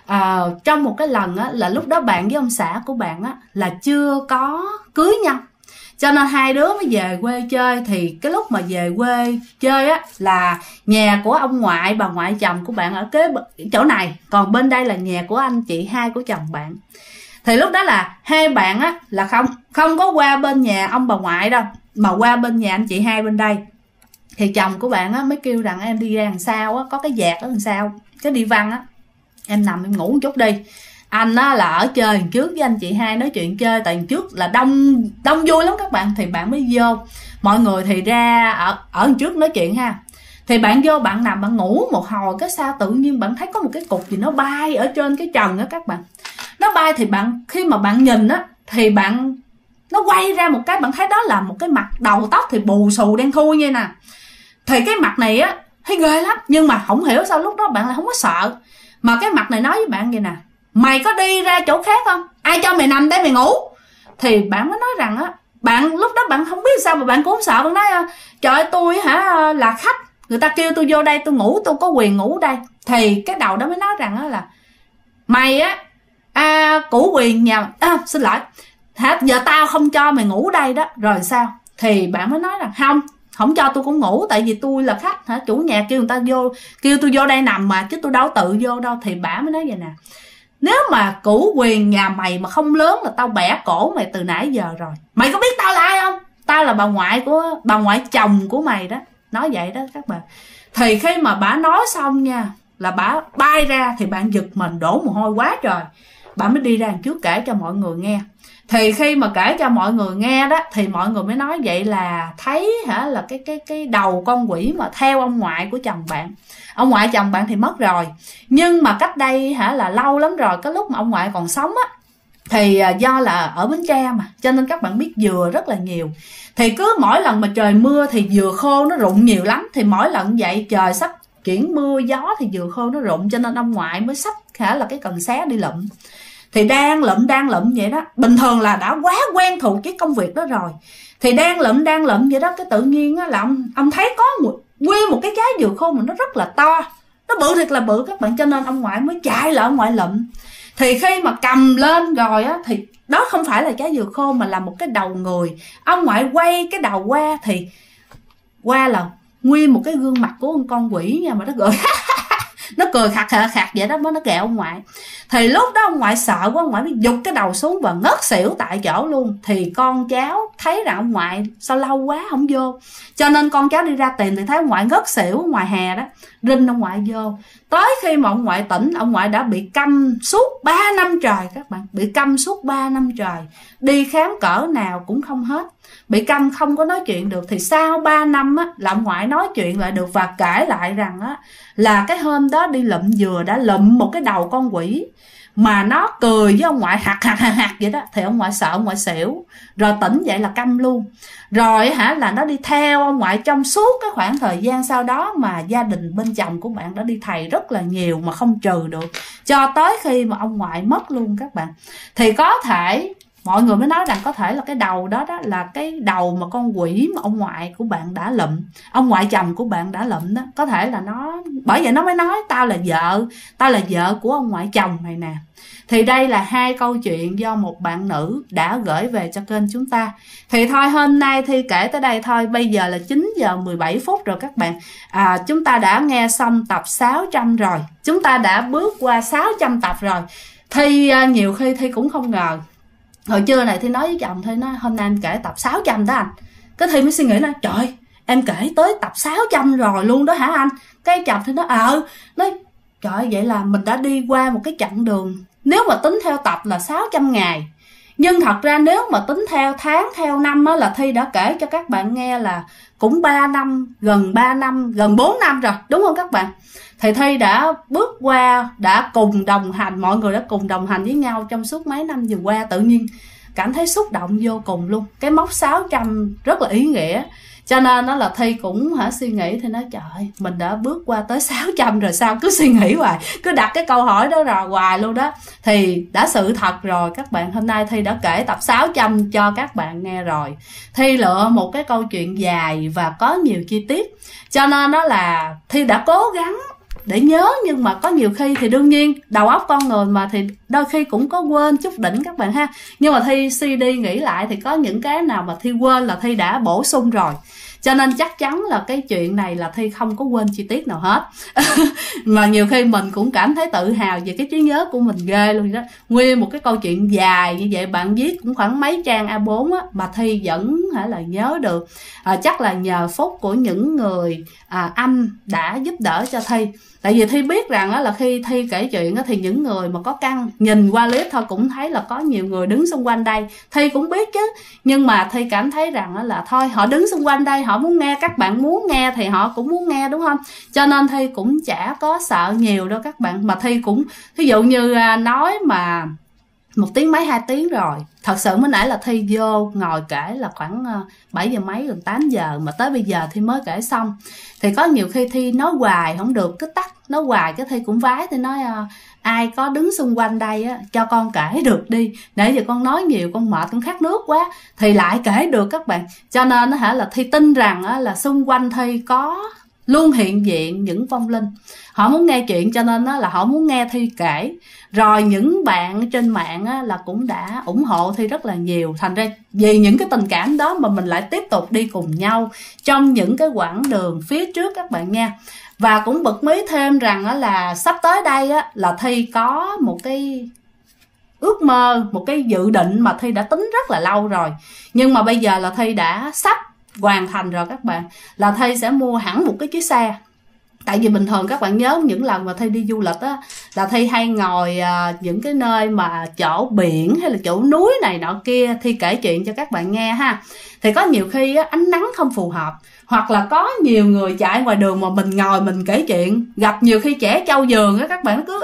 trong một cái lần là lúc đó bạn với ông xã của bạn là chưa có cưới nhau, cho nên hai đứa mới về quê chơi. Thì cái lúc mà về quê chơi là nhà của ông ngoại, bà ngoại chồng của bạn ở kế chỗ này, còn bên đây là nhà của anh chị hai của chồng bạn. Thì lúc đó là hai bạn là không có qua bên nhà ông bà ngoại đâu, mà qua bên nhà anh chị hai bên đây. Thì chồng của bạn mới kêu rằng em đi ra đằng sau có cái vạc ở đằng sau, cái đi văn em nằm em ngủ một chút đi. Anh là ở chơi trước với anh chị hai nói chuyện chơi, tại trước là đông vui lắm các bạn. Thì bạn mới vô, mọi người thì ra ở trước nói chuyện ha. Thì bạn vô bạn nằm bạn ngủ một hồi, cái sao tự nhiên bạn thấy có một cái cục gì nó bay ở trên cái trần các bạn. Nó bay thì bạn khi mà bạn nhìn thì nó quay ra một cái, bạn thấy đó là một cái mặt, đầu tóc thì bù xù đen thui như nè. Thì cái mặt này thấy ghê lắm, nhưng mà không hiểu sao lúc đó bạn lại không có sợ, mà cái mặt này nói với bạn vậy nè: mày có đi ra chỗ khác không? Ai cho mày nằm đây mày ngủ? Thì bạn mới nói rằng bạn lúc đó bạn không biết sao mà bạn cũng không sợ. Bạn nói trời ơi, tôi là khách, người ta kêu tôi vô đây tôi ngủ, tôi có quyền ngủ đây. Thì cái đầu đó mới nói rằng là mày củ quyền nhà xin lỗi giờ tao không cho mày ngủ đây đó. Rồi sao? Thì bạn mới nói rằng không cho tôi cũng ngủ, tại vì tôi là khách chủ nhà kêu người ta vô, kêu tôi vô đây nằm mà, chứ tôi đâu tự vô đâu. Thì bà mới nói vậy nè: nếu mà củ quyền nhà mày mà không lớn là tao bẻ cổ mày từ nãy giờ rồi. Mày có biết tao là ai không? Tao là bà ngoại chồng của mày đó. Nói vậy đó các bạn. Thì khi mà bà nói xong nha, là bà bay ra thì bạn giật mình đổ mồ hôi quá trời. Bà mới đi ra trước kể cho mọi người nghe. Thì khi mà kể cho mọi người nghe đó, thì mọi người mới nói vậy là thấy là cái đầu con quỷ mà theo ông ngoại của chồng bạn. Ông ngoại chồng bạn thì mất rồi, nhưng mà cách đây là lâu lắm rồi, cái lúc mà ông ngoại còn sống thì do là ở Bến Tre mà, cho nên các bạn biết dừa rất là nhiều. Thì cứ mỗi lần mà trời mưa thì dừa khô nó rụng nhiều lắm. Thì mỗi lần vậy trời sắp chuyển mưa gió thì dừa khô nó rụng, cho nên ông ngoại mới xách là cái cần xé đi lụm. Thì đang lụm vậy đó. Bình thường là đã quá quen thuộc cái công việc đó rồi. Thì đang lụm vậy đó, cái tự nhiên là ông thấy có nguyên một cái trái dừa khô mà nó rất là to, nó bự thiệt là bự các bạn, cho nên ông ngoại mới chạy lại ông ngoại lụm. Thì khi mà cầm lên rồi thì đó không phải là trái dừa khô mà là một cái đầu người. Ông ngoại quay cái đầu qua thì qua là nguyên một cái gương mặt của con quỷ nha, mà nó cười nó cười khạc vậy đó, nó kẹo ông ngoại. Thì lúc đó ông ngoại sợ quá, ông ngoại mới giục cái đầu xuống và ngất xỉu tại chỗ luôn. Thì con cháu thấy rằng ông ngoại sao lâu quá không vô, cho nên con cháu đi ra tìm thì thấy ông ngoại ngất xỉu ngoài hè đó, rinh ông ngoại vô. Tới khi mà ông ngoại tỉnh, ông ngoại đã bị câm suốt 3 năm trời các bạn. Bị câm suốt 3 năm trời, đi khám cỡ nào cũng không hết, bị câm không có nói chuyện được. Thì sau 3 năm là ông ngoại nói chuyện lại được và kể lại rằng là cái hôm đó đi lụm dừa đã lụm một cái đầu con quỷ, mà nó cười với ông ngoại hạt vậy đó. Thì ông ngoại sợ, ông ngoại xỉu rồi tỉnh dậy là câm luôn. Rồi là nó đi theo ông ngoại trong suốt cái khoảng thời gian sau đó, mà gia đình bên chồng của bạn đã đi thầy rất là nhiều mà không trừ được, cho tới khi mà ông ngoại mất luôn các bạn. Thì có thể mọi người mới nói rằng có thể là cái đầu đó là cái đầu mà con quỷ mà ông ngoại của bạn đã lụm, ông ngoại chồng của bạn đã lụm đó. Có thể là nó, bởi vậy nó mới nói tao là vợ của ông ngoại chồng này nè. Thì đây là hai câu chuyện do một bạn nữ đã gửi về cho kênh chúng ta. Thì thôi hôm nay Thi kể tới đây thôi. Bây giờ là 9 giờ 17 phút rồi các bạn. Chúng ta đã nghe xong tập 600 rồi. Chúng ta đã bước qua 600 tập rồi. Thi nhiều khi Thi cũng không ngờ. Hồi trưa này Thi nói với chồng Thi, nói hôm nay em kể tập 600 đó anh. Cái Thi mới suy nghĩ là trời, em kể tới tập 600 rồi luôn đó hả anh? Cái chồng Thi nói nói trời, vậy là mình đã đi qua một cái chặng đường. Nếu mà tính theo tập là 600 ngày. Nhưng thật ra nếu mà tính theo tháng, theo năm á, là Thi đã kể cho các bạn nghe là cũng 3 năm, gần 3 năm, gần 4 năm rồi, đúng không các bạn? Thì Thi đã bước qua, đã cùng đồng hành, mọi người đã cùng đồng hành với nhau trong suốt mấy năm vừa qua. Tự nhiên cảm thấy xúc động vô cùng luôn. Cái mốc 600 rất là ý nghĩa. Cho nên đó là Thi cũng suy nghĩ, thì nói trời, mình đã bước qua tới 600 rồi sao cứ suy nghĩ hoài, cứ đặt cái câu hỏi đó rồi hoài luôn đó. Thì đã sự thật rồi các bạn, hôm nay Thi đã kể tập 600 cho các bạn nghe rồi. Thi lựa một cái câu chuyện dài và có nhiều chi tiết, cho nên đó là Thi đã cố gắng để nhớ. Nhưng mà có nhiều khi thì đương nhiên đầu óc con người mà, thì đôi khi cũng có quên chút đỉnh các bạn ha. Nhưng mà Thi suy đi nghĩ lại thì có những cái nào mà Thi quên là Thi đã bổ sung rồi. Cho nên chắc chắn là cái chuyện này là Thi không có quên chi tiết nào hết. Mà nhiều khi mình cũng cảm thấy tự hào về cái trí nhớ của mình ghê luôn đó. Nguyên một cái câu chuyện dài như vậy, bạn viết cũng khoảng mấy trang A4 á, mà Thi vẫn là nhớ được. Chắc là nhờ phúc của những người anh đã giúp đỡ cho Thi. Tại vì Thi biết rằng là khi Thi kể chuyện thì những người mà có căn nhìn qua clip thôi cũng thấy là có nhiều người đứng xung quanh đây. Thi cũng biết chứ, nhưng mà Thi cảm thấy rằng là thôi, họ đứng xung quanh đây, họ muốn nghe, các bạn muốn nghe thì họ cũng muốn nghe, đúng không? Cho nên Thi cũng chả có sợ nhiều đâu các bạn. Mà Thi cũng, ví dụ như nói mà 1 tiếng mấy 2 tiếng rồi, thật sự mới nãy là Thi vô ngồi kể là khoảng 7 giờ mấy, gần 8 giờ, mà tới bây giờ Thi mới kể xong. Thì có nhiều khi Thi nói hoài không được, cứ tắt nói hoài, cái Thi cũng vái, Thi nói ai có đứng xung quanh đây á, cho con kể được đi, để giờ con nói nhiều con mệt, con khát nước quá, thì lại kể được các bạn. Cho nên là Thi tin rằng là xung quanh Thi có luôn hiện diện những vong linh, họ muốn nghe chuyện, cho nên là họ muốn nghe Thi kể. Rồi những bạn trên mạng là cũng đã ủng hộ Thi rất là nhiều. Thành ra vì những cái tình cảm đó mà mình lại tiếp tục đi cùng nhau trong những cái quãng đường phía trước các bạn nha. Và cũng bật mí thêm rằng là sắp tới đây là Thi có một cái ước mơ, một cái dự định mà Thi đã tính rất là lâu rồi. Nhưng mà bây giờ là Thi đã sắp hoàn thành rồi các bạn. Là Thi sẽ mua hẳn một cái chiếc xe. Tại vì bình thường các bạn nhớ những lần mà Thi đi du lịch á, là Thi hay ngồi những cái nơi mà chỗ biển hay là chỗ núi này nọ kia, Thi kể chuyện cho các bạn nghe ha. Thì có nhiều khi ánh nắng không phù hợp, hoặc là có nhiều người chạy ngoài đường mà mình ngồi mình kể chuyện, gặp nhiều khi trẻ trâu giường á, các bạn nó cứ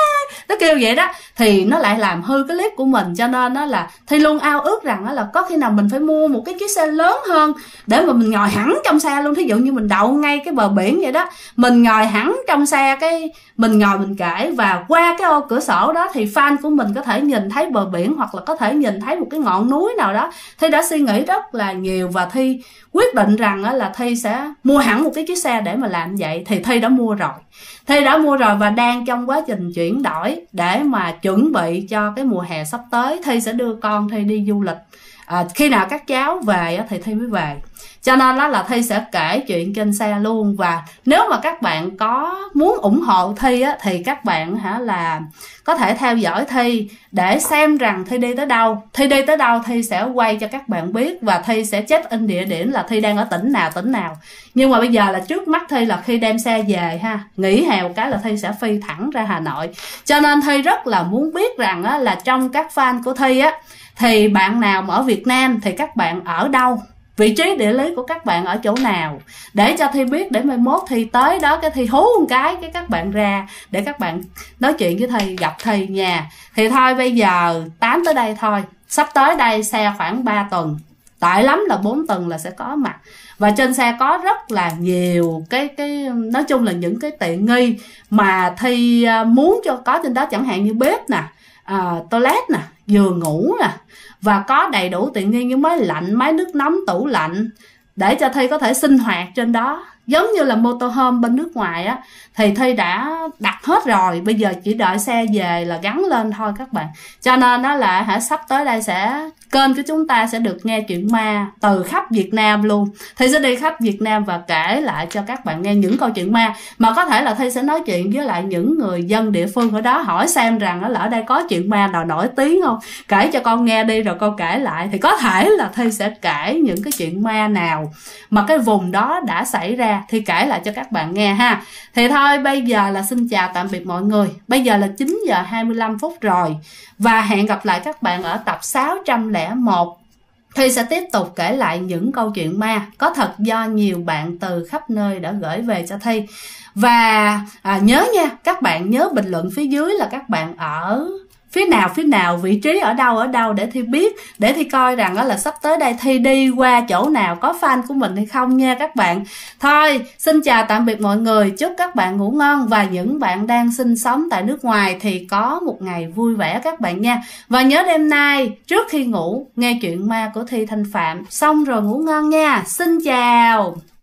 nó kêu vậy đó, thì nó lại làm hư cái clip của mình. Cho nên là Thi luôn ao ước rằng là có khi nào mình phải mua một cái chiếc xe lớn hơn để mà mình ngồi hẳn trong xe luôn. Thí dụ như mình đậu ngay cái bờ biển vậy đó, mình ngồi hẳn trong xe, cái mình ngồi mình kể, và qua cái ô cửa sổ đó thì fan của mình có thể nhìn thấy bờ biển, hoặc là có thể nhìn thấy một cái ngọn núi nào đó. Thi đã suy nghĩ rất là nhiều và Thi quyết định rằng là Thi sẽ mua hẳn một cái chiếc xe để mà làm vậy. Thì Thi đã mua rồi. Thi đã mua rồi và đang trong quá trình chuyển đổi để mà chuẩn bị cho cái mùa hè sắp tới. Thi sẽ đưa con Thi đi du lịch. Khi nào các cháu về thì Thi mới về. Cho nên đó là Thi sẽ kể chuyện trên xe luôn. Và nếu mà các bạn có muốn ủng hộ Thi thì các bạn là có thể theo dõi Thi để xem rằng Thi đi tới đâu. Thi đi tới đâu Thi sẽ quay cho các bạn biết, và Thi sẽ check in địa điểm là Thi đang ở tỉnh nào. Nhưng mà bây giờ là trước mắt Thi là khi đem xe về nghỉ hè một cái là Thi sẽ phi thẳng ra Hà Nội. Cho nên Thi rất là muốn biết rằng là trong các fan của Thi thì bạn nào mà ở Việt Nam thì các bạn ở đâu, vị trí địa lý của các bạn ở chỗ nào, để cho Thi biết, để mai mốt Thi tới đó cái Thi hú một cái các bạn ra để các bạn nói chuyện với Thi, gặp Thi nha. Thì thôi bây giờ tám tới đây thôi, sắp tới đây xe khoảng 3 tuần, tệ lắm là 4 tuần là sẽ có mặt. Và trên xe có rất là nhiều cái nói chung là những cái tiện nghi mà Thi muốn cho có trên đó, chẳng hạn như bếp nè, toilet nè, giường ngủ nè, và có đầy đủ tiện nghi như máy lạnh, máy nước nóng, tủ lạnh, để cho Thi có thể sinh hoạt trên đó. Giống như là motorhome bên nước ngoài á, thì Thi đã đặt hết rồi, bây giờ chỉ đợi xe về là gắn lên thôi các bạn. Cho nên đó là sắp tới đây kênh của chúng ta sẽ được nghe chuyện ma từ khắp Việt Nam luôn. Thi sẽ đi khắp Việt Nam và kể lại cho các bạn nghe những câu chuyện ma, mà có thể là Thi sẽ nói chuyện với lại những người dân địa phương ở đó, hỏi xem rằng ở đây có chuyện ma nào nổi tiếng không, kể cho con nghe đi, rồi con kể lại. Thì có thể là Thi sẽ kể những cái chuyện ma nào mà cái vùng đó đã xảy ra thì kể lại cho các bạn nghe ha. Thì thôi bây giờ là xin chào tạm biệt mọi người. Bây giờ là 9 giờ 25 phút rồi, và hẹn gặp lại các bạn ở tập 601. Thi sẽ tiếp tục kể lại những câu chuyện ma có thật do nhiều bạn từ khắp nơi đã gửi về cho Thi. Và nhớ nha, các bạn nhớ bình luận phía dưới là các bạn ở phía nào, vị trí ở đâu để Thi biết, để Thi coi rằng là sắp tới đây Thi đi qua chỗ nào có fan của mình hay không nha các bạn. Thôi, xin chào tạm biệt mọi người, chúc các bạn ngủ ngon, và những bạn đang sinh sống tại nước ngoài thì có một ngày vui vẻ các bạn nha. Và nhớ đêm nay trước khi ngủ nghe chuyện ma của Thi Thanh Phạm xong rồi ngủ ngon nha. Xin chào.